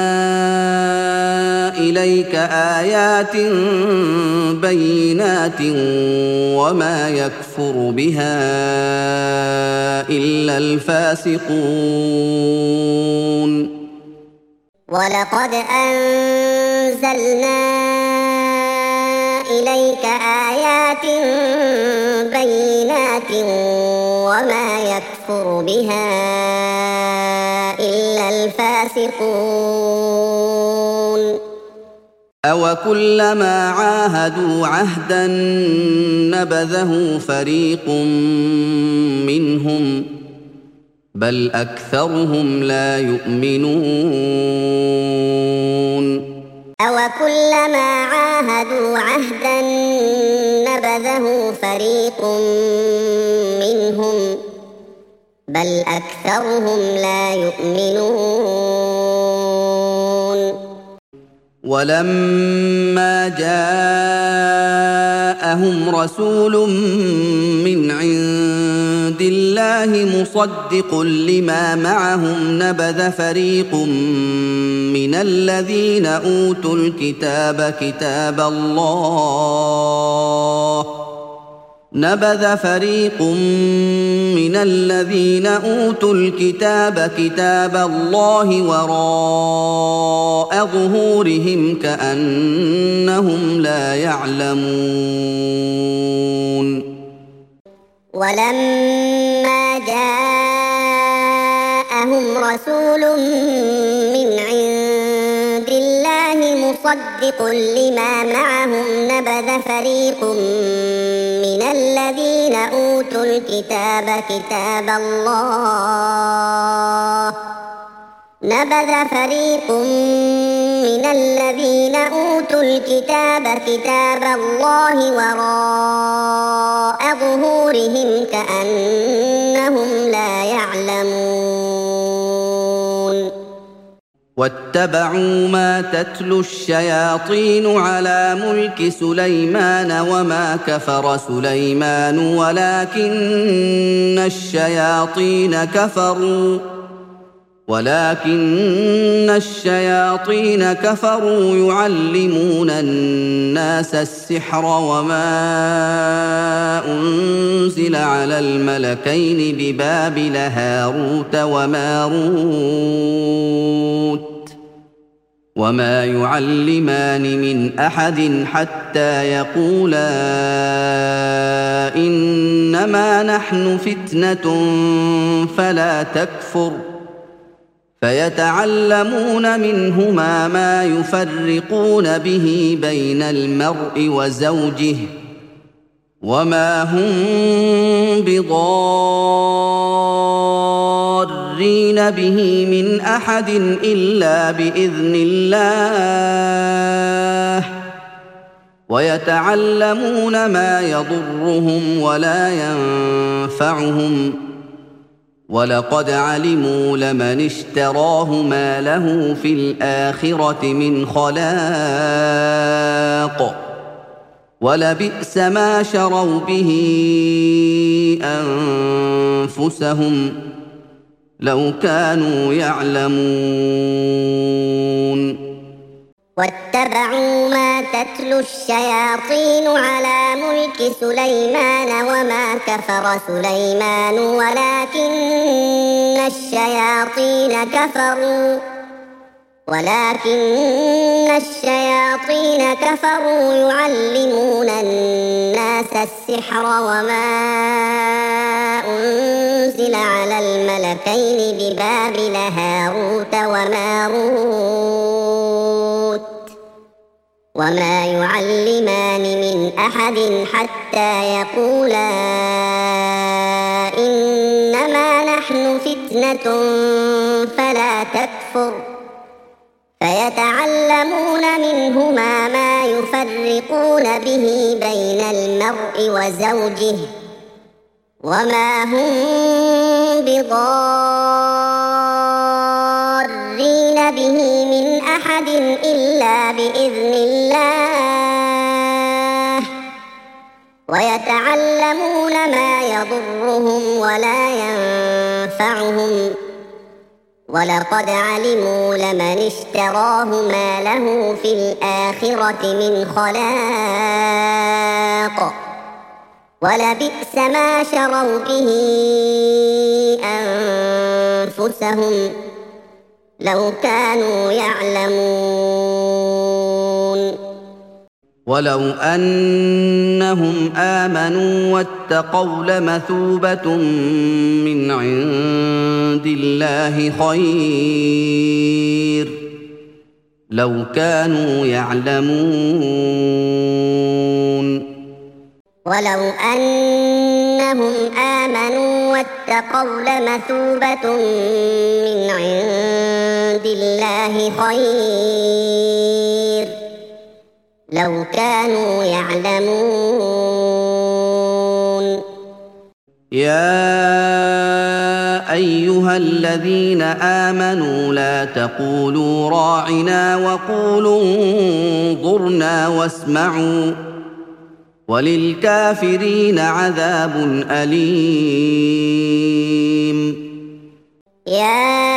إليك آيات بينات وما يكفر بها إلا الفاسقون. ولقد أنزلنا إليك آيات بينات وما يكفر بها إلا الفاسقون. أوكلما عاهدوا عهدا نبذه فريق منهم بل أكثرهم لا يؤمنون. أوكلما عاهدوا عهدا نبذه فريق منهم بل أكثرهم لا يؤمنون. ولما جاءهم رسول من عند الله مصدق لما معهم نبذ فريق من الذين أوتوا الكتاب كتاب الله نبذ فريق من الذين أوتوا الكتاب كتاب الله وراء ظهورهم كأنهم لا يعلمون. ولما جاءهم رسول من عند الله مصدق لما معهم نبذ فريق من الذين أوتوا الكتاب كتاب الله نبذ فريق من الذين أوتوا الكتاب كتاب الله وراء ظهورهم كأنهم لا يعلمون. واتبعوا ما تتلو الشياطين على ملك سليمان وما كفر سليمان ولكن الشياطين كفروا ولكن الشياطين كفروا يعلمون الناس السحر وما أنزل على الملكين ببابل هاروت وماروت وما يعلمان من أحد حتى يقولا إنما نحن فتنة فلا تكفر فيتعلمون منهما ما يفرقون به بين المرء وزوجه وما هم بضارين به من أحد إلا بإذن الله ويتعلمون ما يضرهم ولا ينفعهم ولقد علموا لمن اشتراه ما له في الآخرة من خلاق ولبئس ما شروا به أنفسهم لو كانوا يعلمون واتبعوا ما تتلو الشياطين على ملك سليمان وما كفر سليمان ولكن الشياطين كفروا ولكن الشياطين كفروا يعلمون الناس السحر وما أنزل على الملكين ببابل هاروت وماروت وما يعلمان من أحد حتى يقولا إنما نحن فتنة فلا تكفر فيتعلمون منهما ما يفرقون به بين المرء وزوجه وما هم بضارين به من أحد إلا بإذن الله ويتعلمون ما يضرهم ولا ينفعهم ولقد علموا لمن اشتراه ما له في الآخرة من خلاق ولبئس ما شروا به أنفسهم لو كانوا يعلمون ولو أنهم آمنوا واتقوا لمثوبة من عند الله خير لو كانوا يعلمون ولو أنهم آمنوا واتقوا لمثوبة من عند الله خير لو كانوا يعلمون يا أيها الذين آمنوا لا تقولوا راعنا وقولوا انظرنا واسمعوا وللكافرين عذاب أليم يا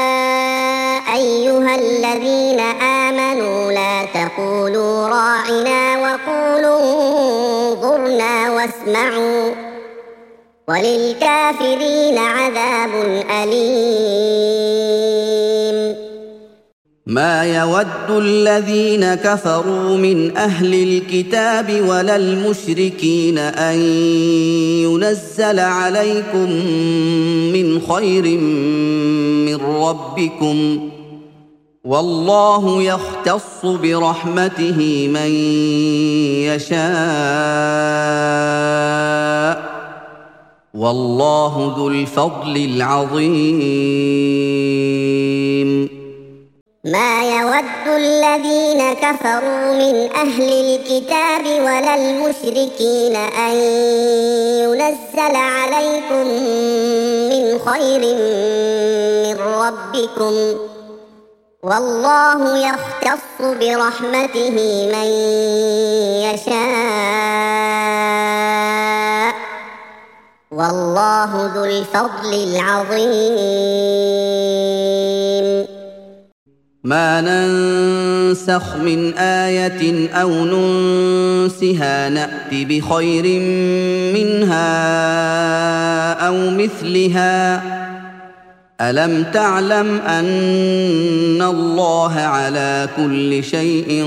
أيها الذين آمنوا لا تقولوا راعنا وقولوا انظرنا واسمعوا وللكافرين عذاب أليم ما يود الذين كفروا من أهل الكتاب ولا المشركين أن ينزل عليكم من خير من ربكم والله يختص برحمته من يشاء والله ذو الفضل العظيم ما يود الذين كفروا من أهل الكتاب ولا المشركين أن ينزل عليكم من خير من ربكم والله يختص برحمته من يشاء والله ذو الفضل العظيم ما ننسخ من آية أو ننسها نأت بخير منها أو مثلها ألم تعلم أن الله على كل شيء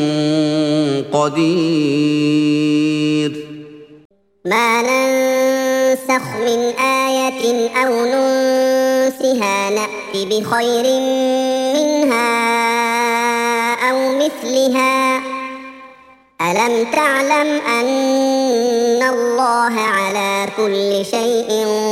قدير ما ننسخ من آية أو ننسها نأت بخير منها أو مثلها ألم تعلم أن الله على كل شيء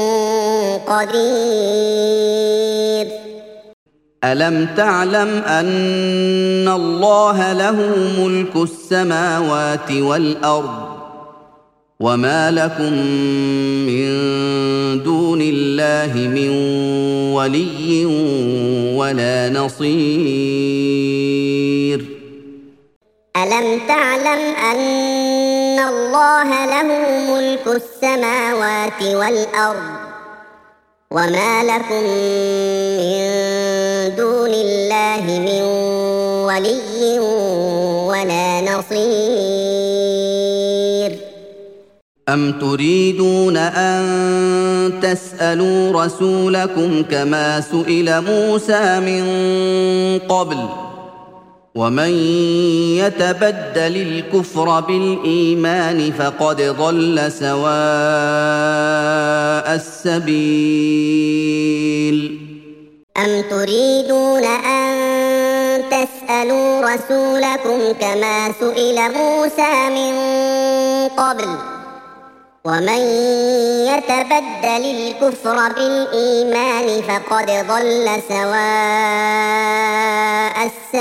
قدير ألم تعلم أن الله له ملك السماوات والأرض وما لكم من دون الله من ولي ولا نصير ألم تعلم أن الله له ملك السماوات والأرض وما لكم من دون الله من ولي ولا نصير أم تريدون أن تسألوا رسولكم كما سئل موسى من قبل ومن يتبدل الكفر بالإيمان فقد ضل سواء السبيل أم تريدون أن تسألوا رسولكم كما سئل موسى من قبل ومن يتبدل الكفر بالإيمان فقد ضل سواء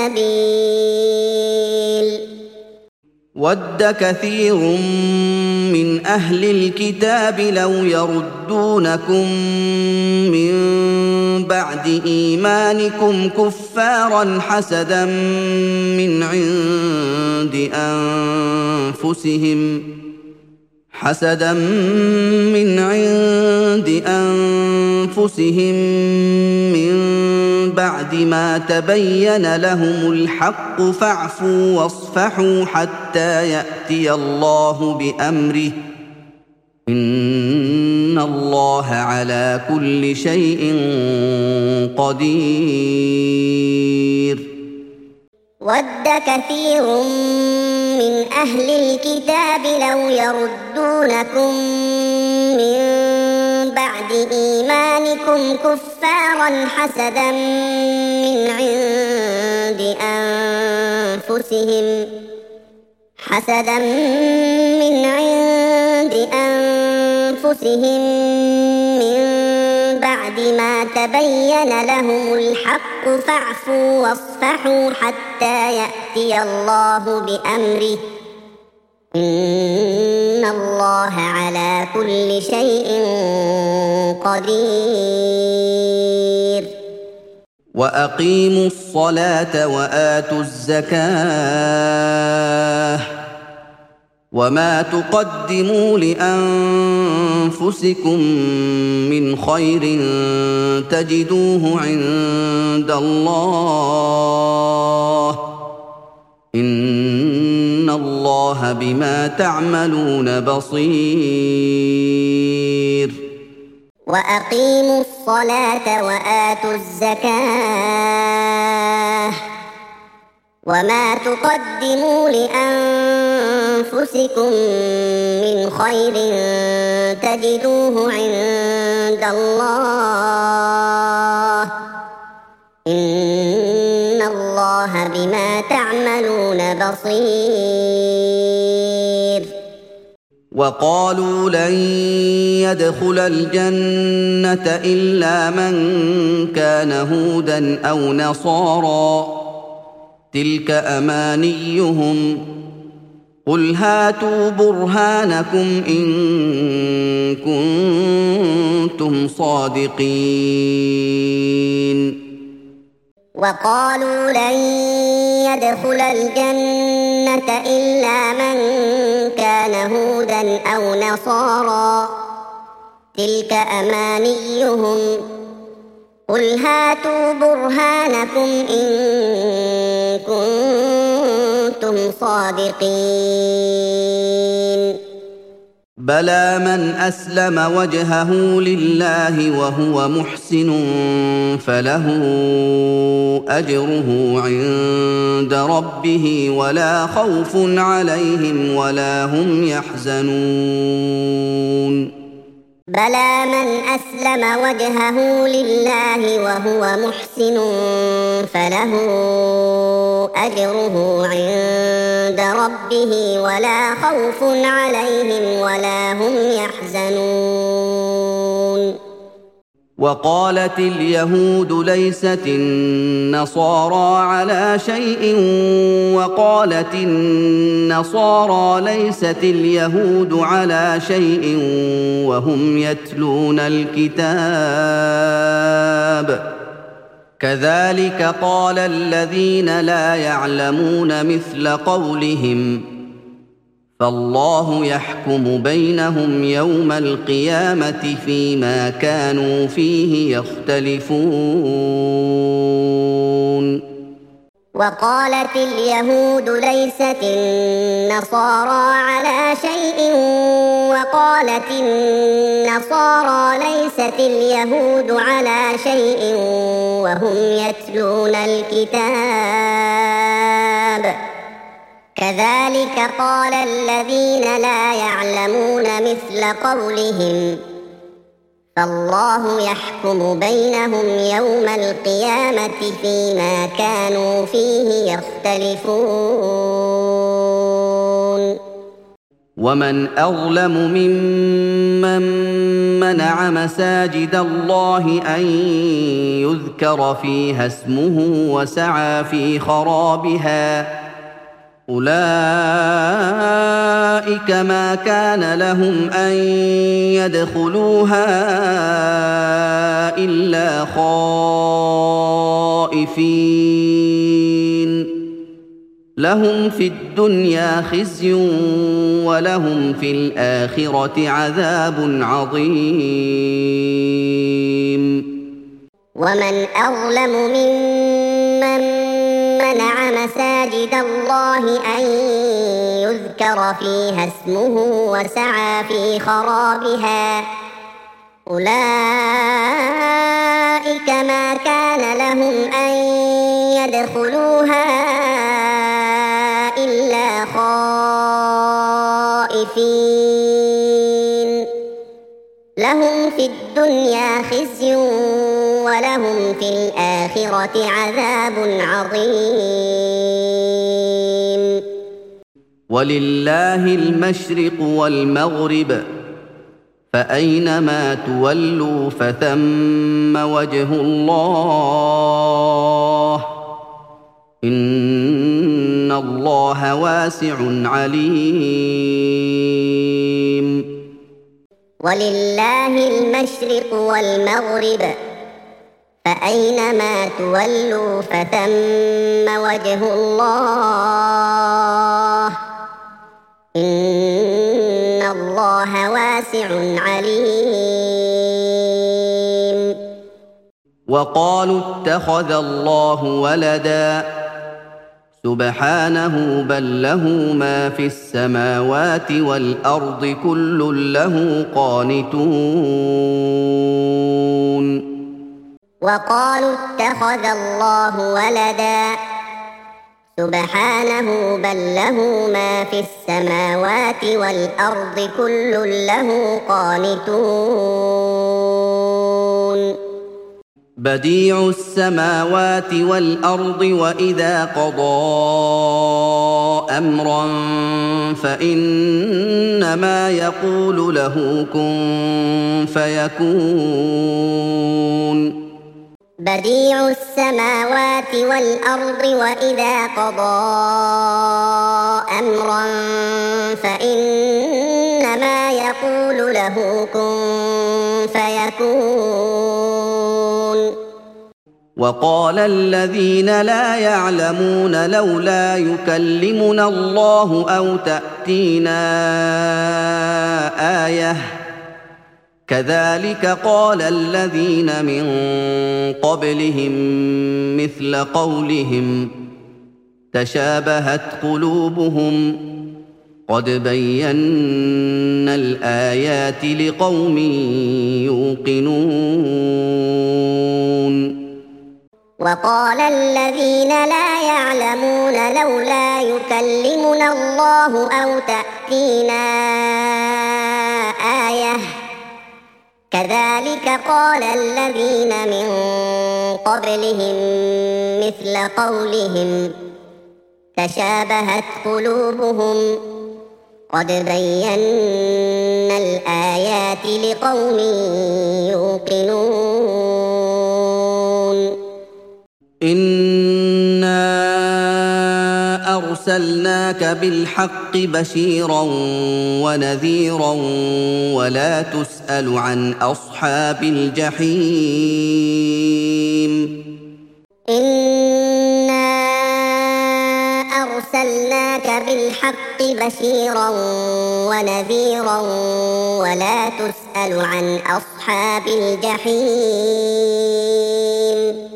السبيل ود كثير من أهل الكتاب لو يردونكم من بعد إيمانكم كفارا حسدا من عند أنفسهم حسدا من عند أنفسهم من بعد ما تبين لهم الحق فاعفوا واصفحوا حتى يأتي الله بأمره إن الله على كل شيء قدير ود كثير من أهل الكتاب لو يردونكم من بعد إيمانكم كفارا حسدا من عند أنفسهم حسدا من عند أنفسهم من بعد ما تبين لهم الحق فاعفوا واصفحوا حتى يأتي الله بأمره إن الله على كل شيء قدير وأقيموا الصلاة وآتوا الزكاة وما تقدموا لأنفسكم من خير تجدوه عند الله إن الله بما تعملون بصير وأقيموا الصلاة وآتوا الزكاة وما تقدموا لأنفسكم من خير تجدوه عند الله إن الله بما تعملون بصير وقالوا لن يدخل الجنة إلا من كان هودا أو نصارى تلك أمانيهم قل هاتوا برهانكم إن كنتم صادقين وقالوا لن يدخل الجنة إلا من كان هودا أو نصارى تلك أمانيهم قل هاتوا برهانكم إن كنتم صادقين بلى من أسلم وجهه لله وهو محسن فله أجره عند ربه ولا خوف عليهم ولا هم يحزنون بلى من أسلم وجهه لله وهو محسن فله أجره عند ربه ولا خوف عليهم ولا هم يحزنون. وقالت اليهود ليست النصارى على شيء وقالت النصارى ليست اليهود على شيء وهم يتلون الكتاب كذلك قال الذين لا يعلمون مثل قولهم فالله يحكم بينهم يوم القيامة فيما كانوا فيه يختلفون. وقالت اليهود ليست النصارى على شيء وقالت النصارى ليست اليهود على شيء وهم يتلون الكتاب كذلك قال الذين لا يعلمون مثل قولهم فالله يحكم بينهم يوم القيامة فيما كانوا فيه يختلفون. ومن أظلم ممن منع مساجد الله أن يذكر فيها اسمه وسعى في خرابها أولئك ما كان لهم أن يدخلوها إلا خائفين لهم في الدنيا خزي ولهم في الآخرة عذاب عظيم. ومن أظلم ممن منع مساجد الله أن يذكر فيها اسمه وسعى في خرابها أولئك ما كان لهم أن يدخلوها إلا خائفين لهم في الدنيا خزي ولهم في الآخرة عذاب عظيم. ولله المشرق والمغرب فأينما تولوا فثم وجه الله إن الله واسع عليم. ولله المشرق والمغرب فأينما تولوا فثم وجه الله إن الله واسع عليم. وقالوا اتخذ الله ولدا سبحانه بل له ما في السماوات والأرض كل له قانتون. وقالوا اتخذ الله ولدا سبحانه بل له ما في السماوات والأرض كل له قانتون. بديع السماوات والأرض وإذا قضى أمرا فإنما يقول له كن فيكون. بديع السماوات والأرض وإذا قضى أمرا فإنما يقول له كن فيكون. وقال الذين لا يعلمون لولا يكلمنا الله أو تأتينا آية كذلك قال الذين من قبلهم مثل قولهم تشابهت قلوبهم قد بينا الآيات لقوم يوقنون. وقال الذين لا يعلمون لولا يكلمنا الله أو تأتينا آية كذلك قال الذين من قبلهم مثل قولهم تشابهت قلوبهم قد بينا الآيات لقوم يوقنون إنا أرسلناك بالحق بشيرا ونذيرا ولا تسأل عن أصحاب الجحيم إنا أرسلناك بالحق بشيرا ونذيرا ولا تسأل عن أصحاب الجحيم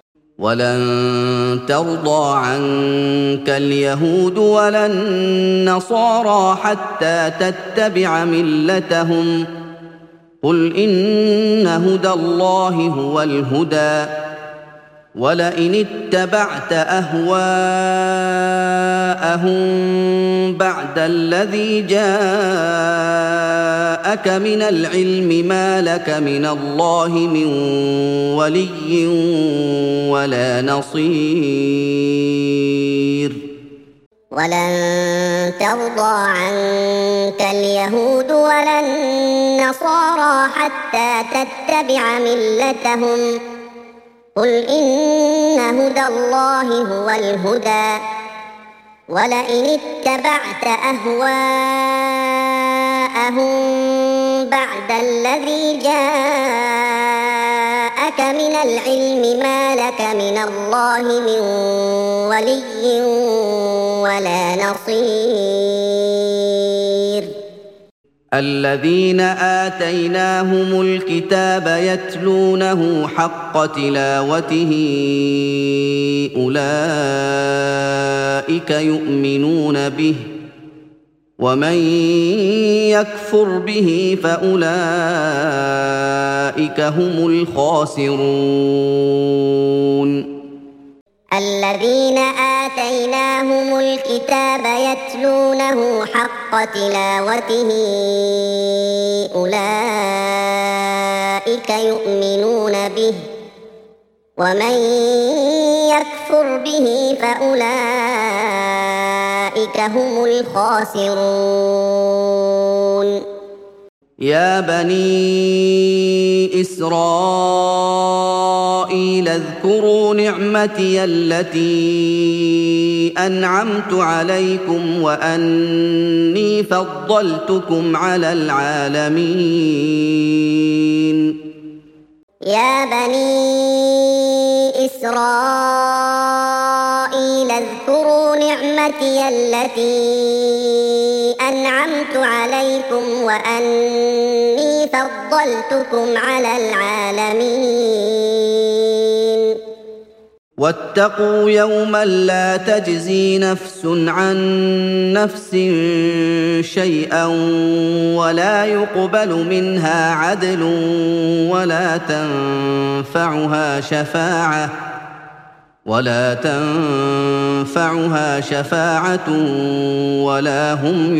ولن ترضى عنك اليهود ولا النصارى حتى تتبع ملتهم قل إن هدى الله هو الهدى ولئن اتبعت أهواءهم بعد الذي جاءك من العلم ما لك من الله من ولي ولا نصير ولن ترضى عنك اليهود ولا النصارى حتى تتبع ملتهم قل إن هدى الله هو الهدى ولئن اتبعت أهواءهم بعد الذي جاءك من العلم ما لك من الله من ولي ولا نصير الذين آتيناهم الكتاب يتلونه حق تلاوته أولئك يؤمنون به ومن يكفر به فأولئك هم الخاسرون الذين آتيناهم الكتاب يتلونه حق تلاوته أولئك يؤمنون به ومن يكفر به فأولئك هم الخاسرون يا بني إسرائيل اذكروا نعمتي التي أنعمت عليكم وأني فضلتكم على العالمين يا بني إسرائيل اذكروا نعمتي التي أنعمت عليكم وأني فضلتكم على العالمين واتقوا يوما لا تجزي نفس عن نفس شيئا ولا يقبل منها عدل ولا تنفعها شفاعة ولا تنفعها شفاعة ولا هم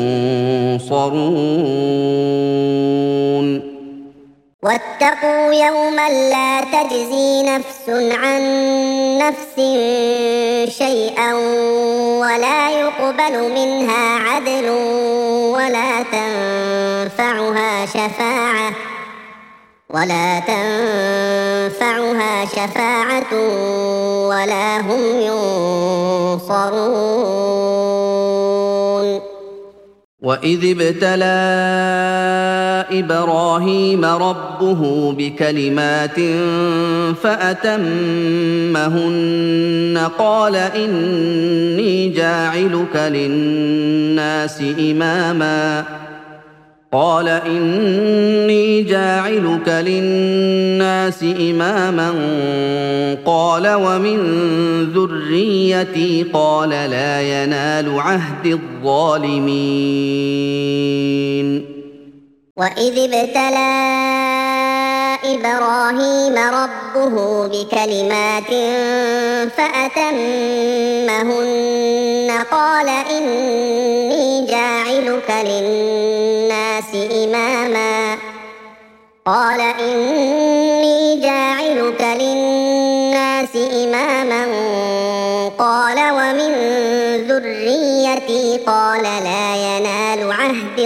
ينصرون واتقوا يوما لا تجزي نفس عن نفس شيئا ولا يقبل منها عدل ولا تنفعها شفاعة ولا تنفعها شفاعة ولا هم ينصرون وإذ ابتلى إبراهيم ربه بكلمات فأتمهن قال إني جاعلك للناس إماماً قال إني جاعلك للناس إماما قال ومن ذريتي قال لا ينال عهد الظالمين وإذ ابتلى إبراهيم ربه بكلمات فأتمهن قال إني جاعلك للناس إماما قال إني جاعلك للناس إماما قال ومن ذريتي قال لا ينال عهد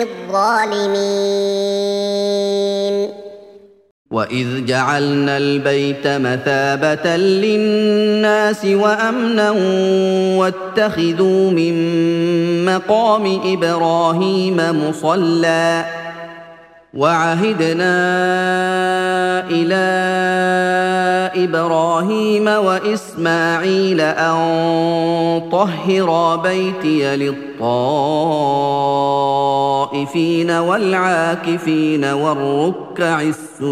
الظالمين وإذ جعلنا البيت مثابة للناس وأمنا واتخذوا من مقام إبراهيم مصلى وعهدنا إلى إبراهيم وإسماعيل أن طهرا بيتي للطائفين والعاكفين والركع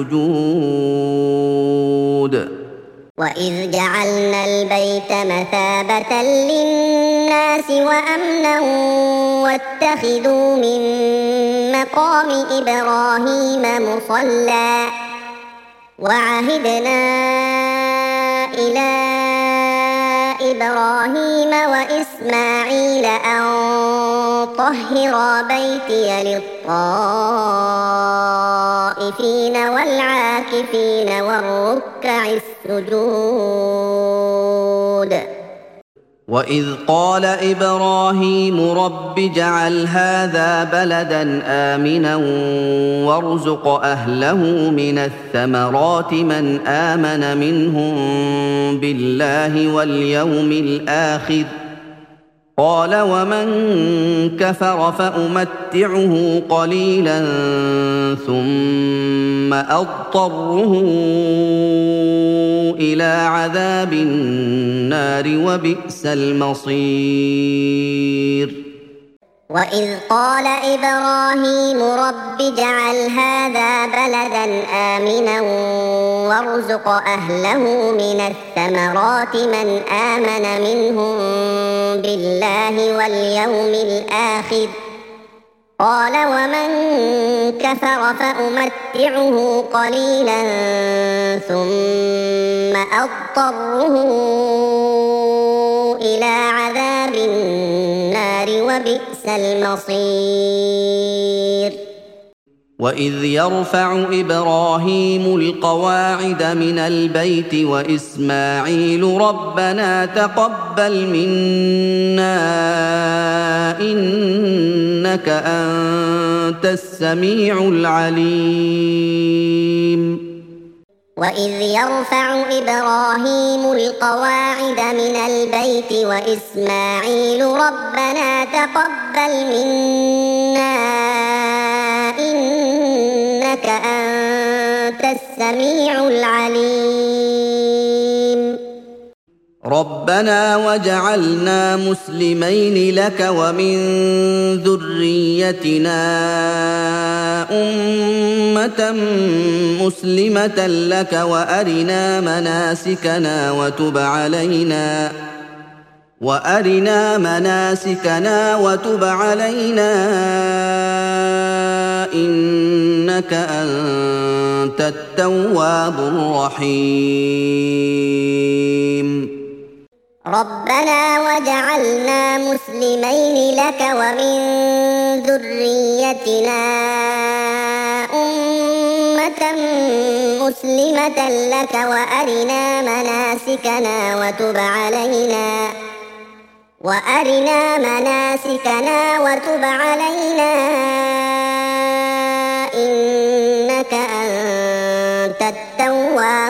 السجود وإذ جعلنا البيت مثابة للناس وأمنا واتخذوا من مقام إبراهيم مصلى وعهدنا إلى إبراهيم وإسماعيل أن طهرا بيتي للطائفين والعاكفين والركع السجود وإذ قال إبراهيم رب اجعل هذا بلدا آمنا وارزق أهله من الثمرات من آمن منهم بالله واليوم الآخر قال ومن كفر فأمتعه قليلا ثم أضطره إلى عذاب النار وبئس المصير وإذ قال إبراهيم رب اجعل هذا بلدا آمنا وارزق أهله من الثمرات من آمن منهم بالله واليوم الآخر قال ومن كفر فأمتعه قليلا ثم أضطره إلى عذاب النار وبئس المصير وإذ يرفع إبراهيم القواعد من البيت وإسماعيل ربنا تقبل منا إنك أنت السميع العليم وإذ يرفع إبراهيم القواعد من البيت وإسماعيل ربنا تقبل منا إنك أنت السميع العليم ربنا وجعلنا مسلمين لك ومن ذريتنا أمة مسلمة لك وأرنا مناسكنا وتب علينا وأرنا مناسكنا وتب علينا إنك أنت التواب الرحيم ربنا وجعلنا مسلمين لك ومن ذريتنا أمة مسلمة لك وأرنا مناسكنا وتب علينا وأرنا مناسكنا وتب علينا إنك أنت التواب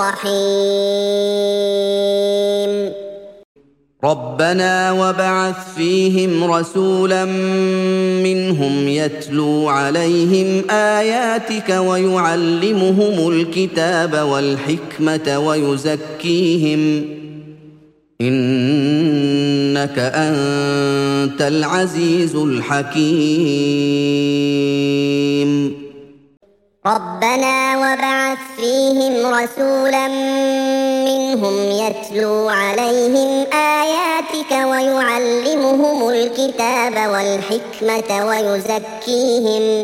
الرحيم ربنا وابعث فيهم رسولا منهم يتلو عليهم آياتك ويعلمهم الكتاب والحكمة ويزكيهم إنك أنت العزيز الحكيم ربنا وابعث فيهم رسولا منهم يتلو عليهم آياتك ويعلمهم الكتاب والحكمة ويزكيهم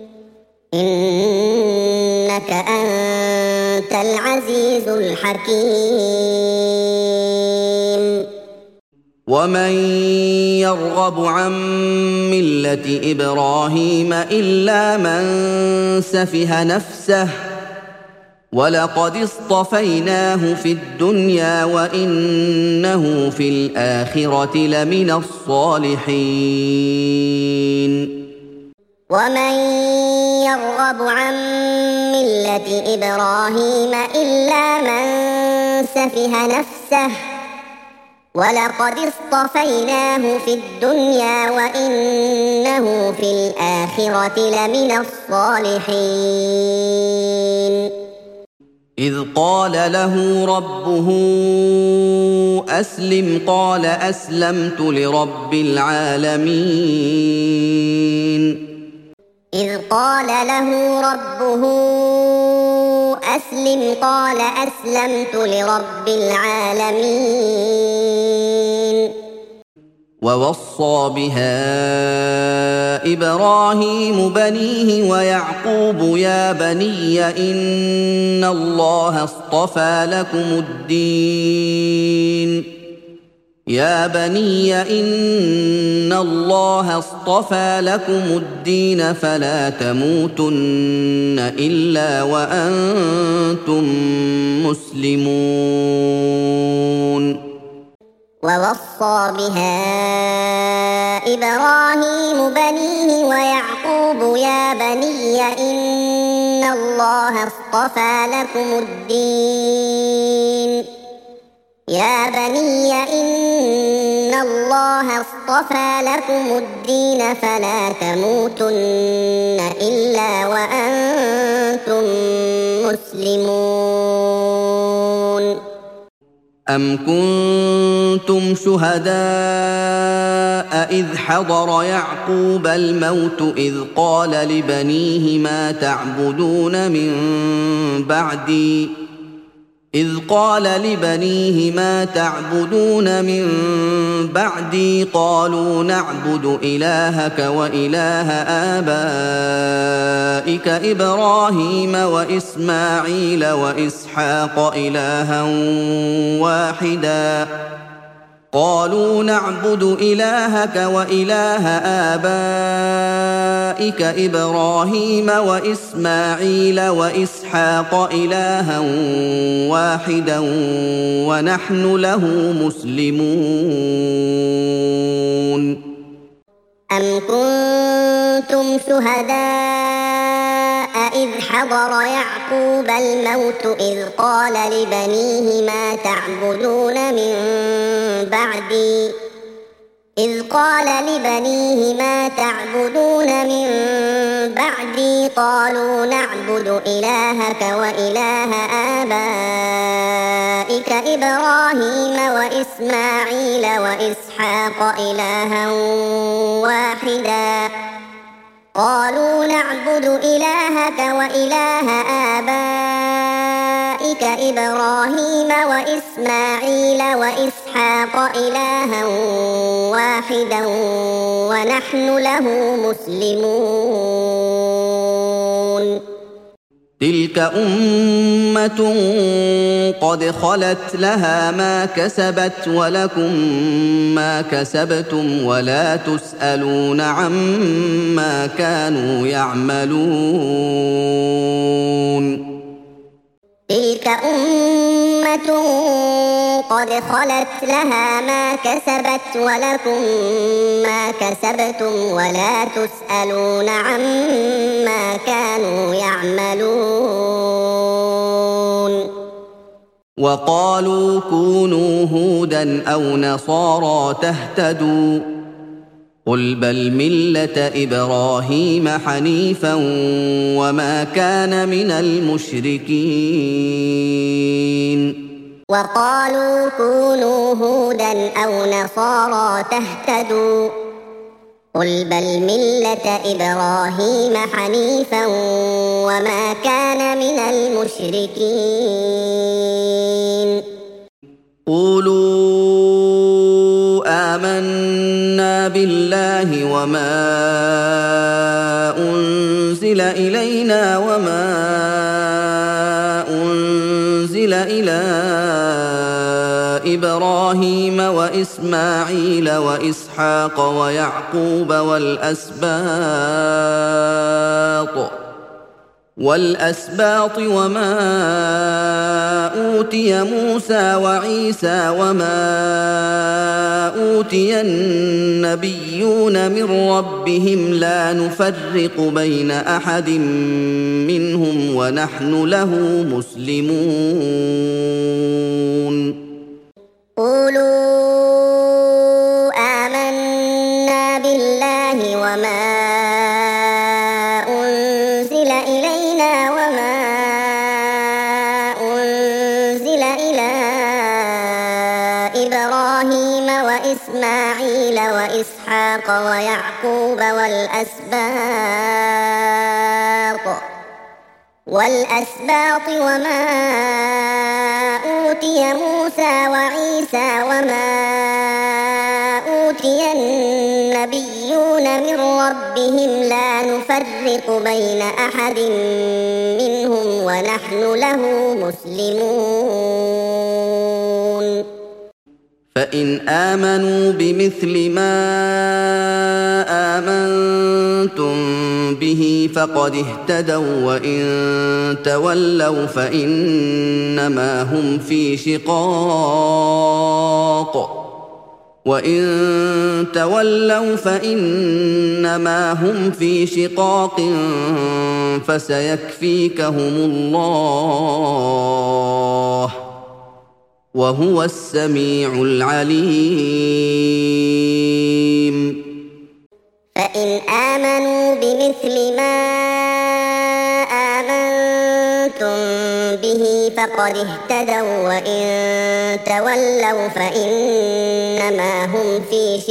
إنك أنت العزيز الحكيم ومن يرغب عن ملة إبراهيم إلا من سفه نفسه ولقد اصطفيناه في الدنيا وإنه في الآخرة لمن الصالحين ومن يرغب عن ملة إبراهيم إلا من سفه نفسه ولقد اصطفيناه في الدنيا وإنه في الآخرة لمن الصالحين إذ قال له ربه أسلم قال أسلمت لرب العالمين إذ قال له ربه أسلم قال أسلمت لرب العالمين ووصى بها إبراهيم بنيه ويعقوب يا بني إن الله اصطفى لكم الدين يا بني إن الله اصطفى لكم الدين فلا تموتن إلا وأنتم مسلمون ووصى بها إبراهيم بنيه ويعقوب يا بني إن الله اصطفى لكم الدين يا بني إن الله اصطفى لكم الدين فلا تموتن إلا وأنتم مسلمون أم كنتم شهداء إذ حضر يعقوب الموت إذ قال لبنيه ما تعبدون من بعدي إذ قال لبنيه ما تعبدون من بعدي قالوا نعبد إلهك وإله آبائك إبراهيم وإسماعيل وإسحاق إلها واحدا قالوا نعبد إلهك وإله آبائك إبراهيم وإسماعيل وإسحاق إلها واحدا ونحن له مسلمون أم كنتم شهداء إذ حضر يعقوب الموت إذ قال لبنيه ما تعبدون من بعدي إذ قال لبنيه ما تعبدون من بعدي قالوا نعبد إلهك وإله آبائك إبراهيم وإسماعيل وإسحاق إلها واحدا قالوا نعبد إلهك وإله آبائك إبراهيم وإسماعيل وإسحاق إلها واحدا ونحن له مسلمون تلك أمة قد خلت لها ما كسبت ولكم ما كسبتم ولا تسألون عما كانوا يعملون تلك أمة قد خلت لها ما كسبت ولكم ما كسبتم ولا تسألون عما كانوا يعملون وقالوا كونوا هودا أو نصارى تهتدوا قل بل ملة إبراهيم حنيفا وما كان من المشركين وقالوا كونوا هودا أو نصارى تهتدوا قل بل ملة إبراهيم حنيفا وما كان من المشركين قولوا آمنا بالله وما أنزل إلينا وما أنزل إلى وإبراهيم وإسماعيل وإسحاق ويعقوب والأسباط والأسباط وما أوتي موسى وعيسى وما أوتي النبيون من ربهم لا نفرق بين أحد منهم ونحن له مسلمون. قولوا آمنا بالله وما أنزل إلينا وما أنزل إلى إبراهيم وإسماعيل وإسحاق ويعقوب والأسباط والأسباط وما أوتي موسى وعيسى وما أوتي النبيون من ربهم لا نفرق بين أحد منهم ونحن له مسلمون. فإن آمنوا بمثل ما آمنتم به فقد اهتدوا وإن تولوا فإنما هم في شقاق وإن تولوا فإنما هم في شقاق فسيكفيكهم الله وهو السميع العليم. فإن آمنوا بمثل ما آمنتم به فقد اهتدوا وإن تولوا فإنما هم في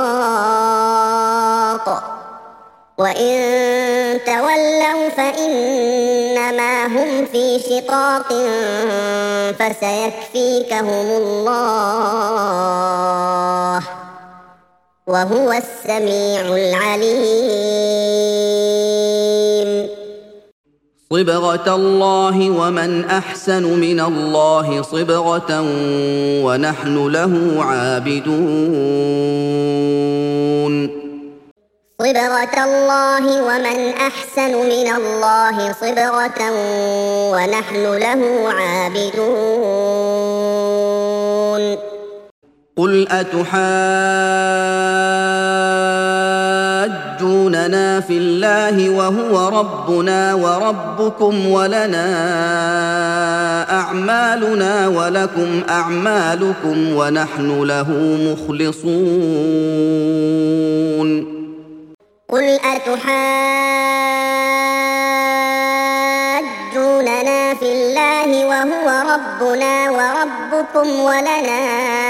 شقاق وإن تولوا فإنما هم في شقاق فسيكفيكهم الله وهو السميع العليم. صبغة الله ومن أحسن من الله صبغة ونحن له عابدون. صبغة الله ومن أحسن من الله صبغة ونحن له عابدون. قل أتحاجوننا في الله وهو ربنا وربكم ولنا أعمالنا ولكم أعمالكم ونحن له مخلصون. قل أتحاجوننا في الله وهو ربنا وربكم ولنا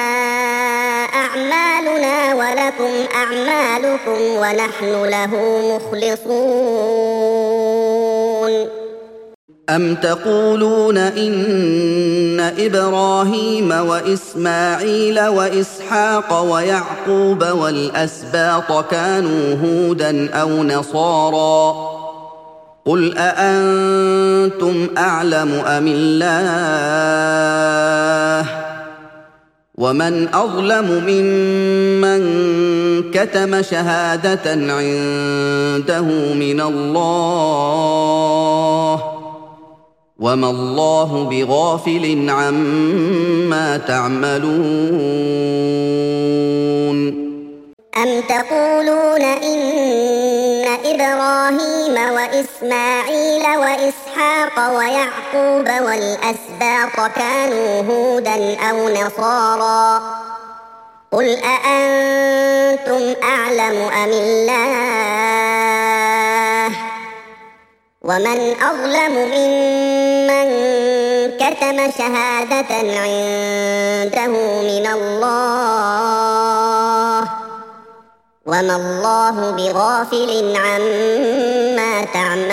أعمالنا ولكم أعمالكم ونحن له مخلصون. أم تقولون إن إبراهيم وإسماعيل وإسحاق ويعقوب والأسباط كانوا هودا أو نصارى قل أأنتم أعلم أم الله ومن أظلم ممن كتم شهادة عنده من الله وما الله بغافل عما تعملون. أم تقولون إن إبراهيم وإسماعيل وإسحاق ويعقوب والأسباط كانوا هودا أو نصارى قل أأنتم أعلم أم الله ومن أظلم ممن كتم شهادة عنده من الله وما الله بغافل عما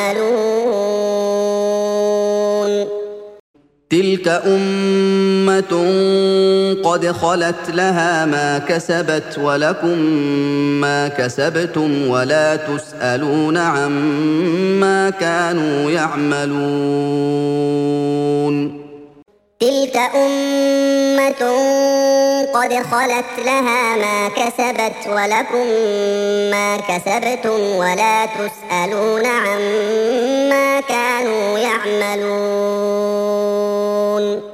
تعملون. تلك أمة قد خلت لها ما كسبت ولكم ما كسبتم ولا تسألون عما كانوا يعملون. تلك أمة قد خلت لها ما كسبت ولكم ما كسبتم ولا تسألون عما كانوا يعملون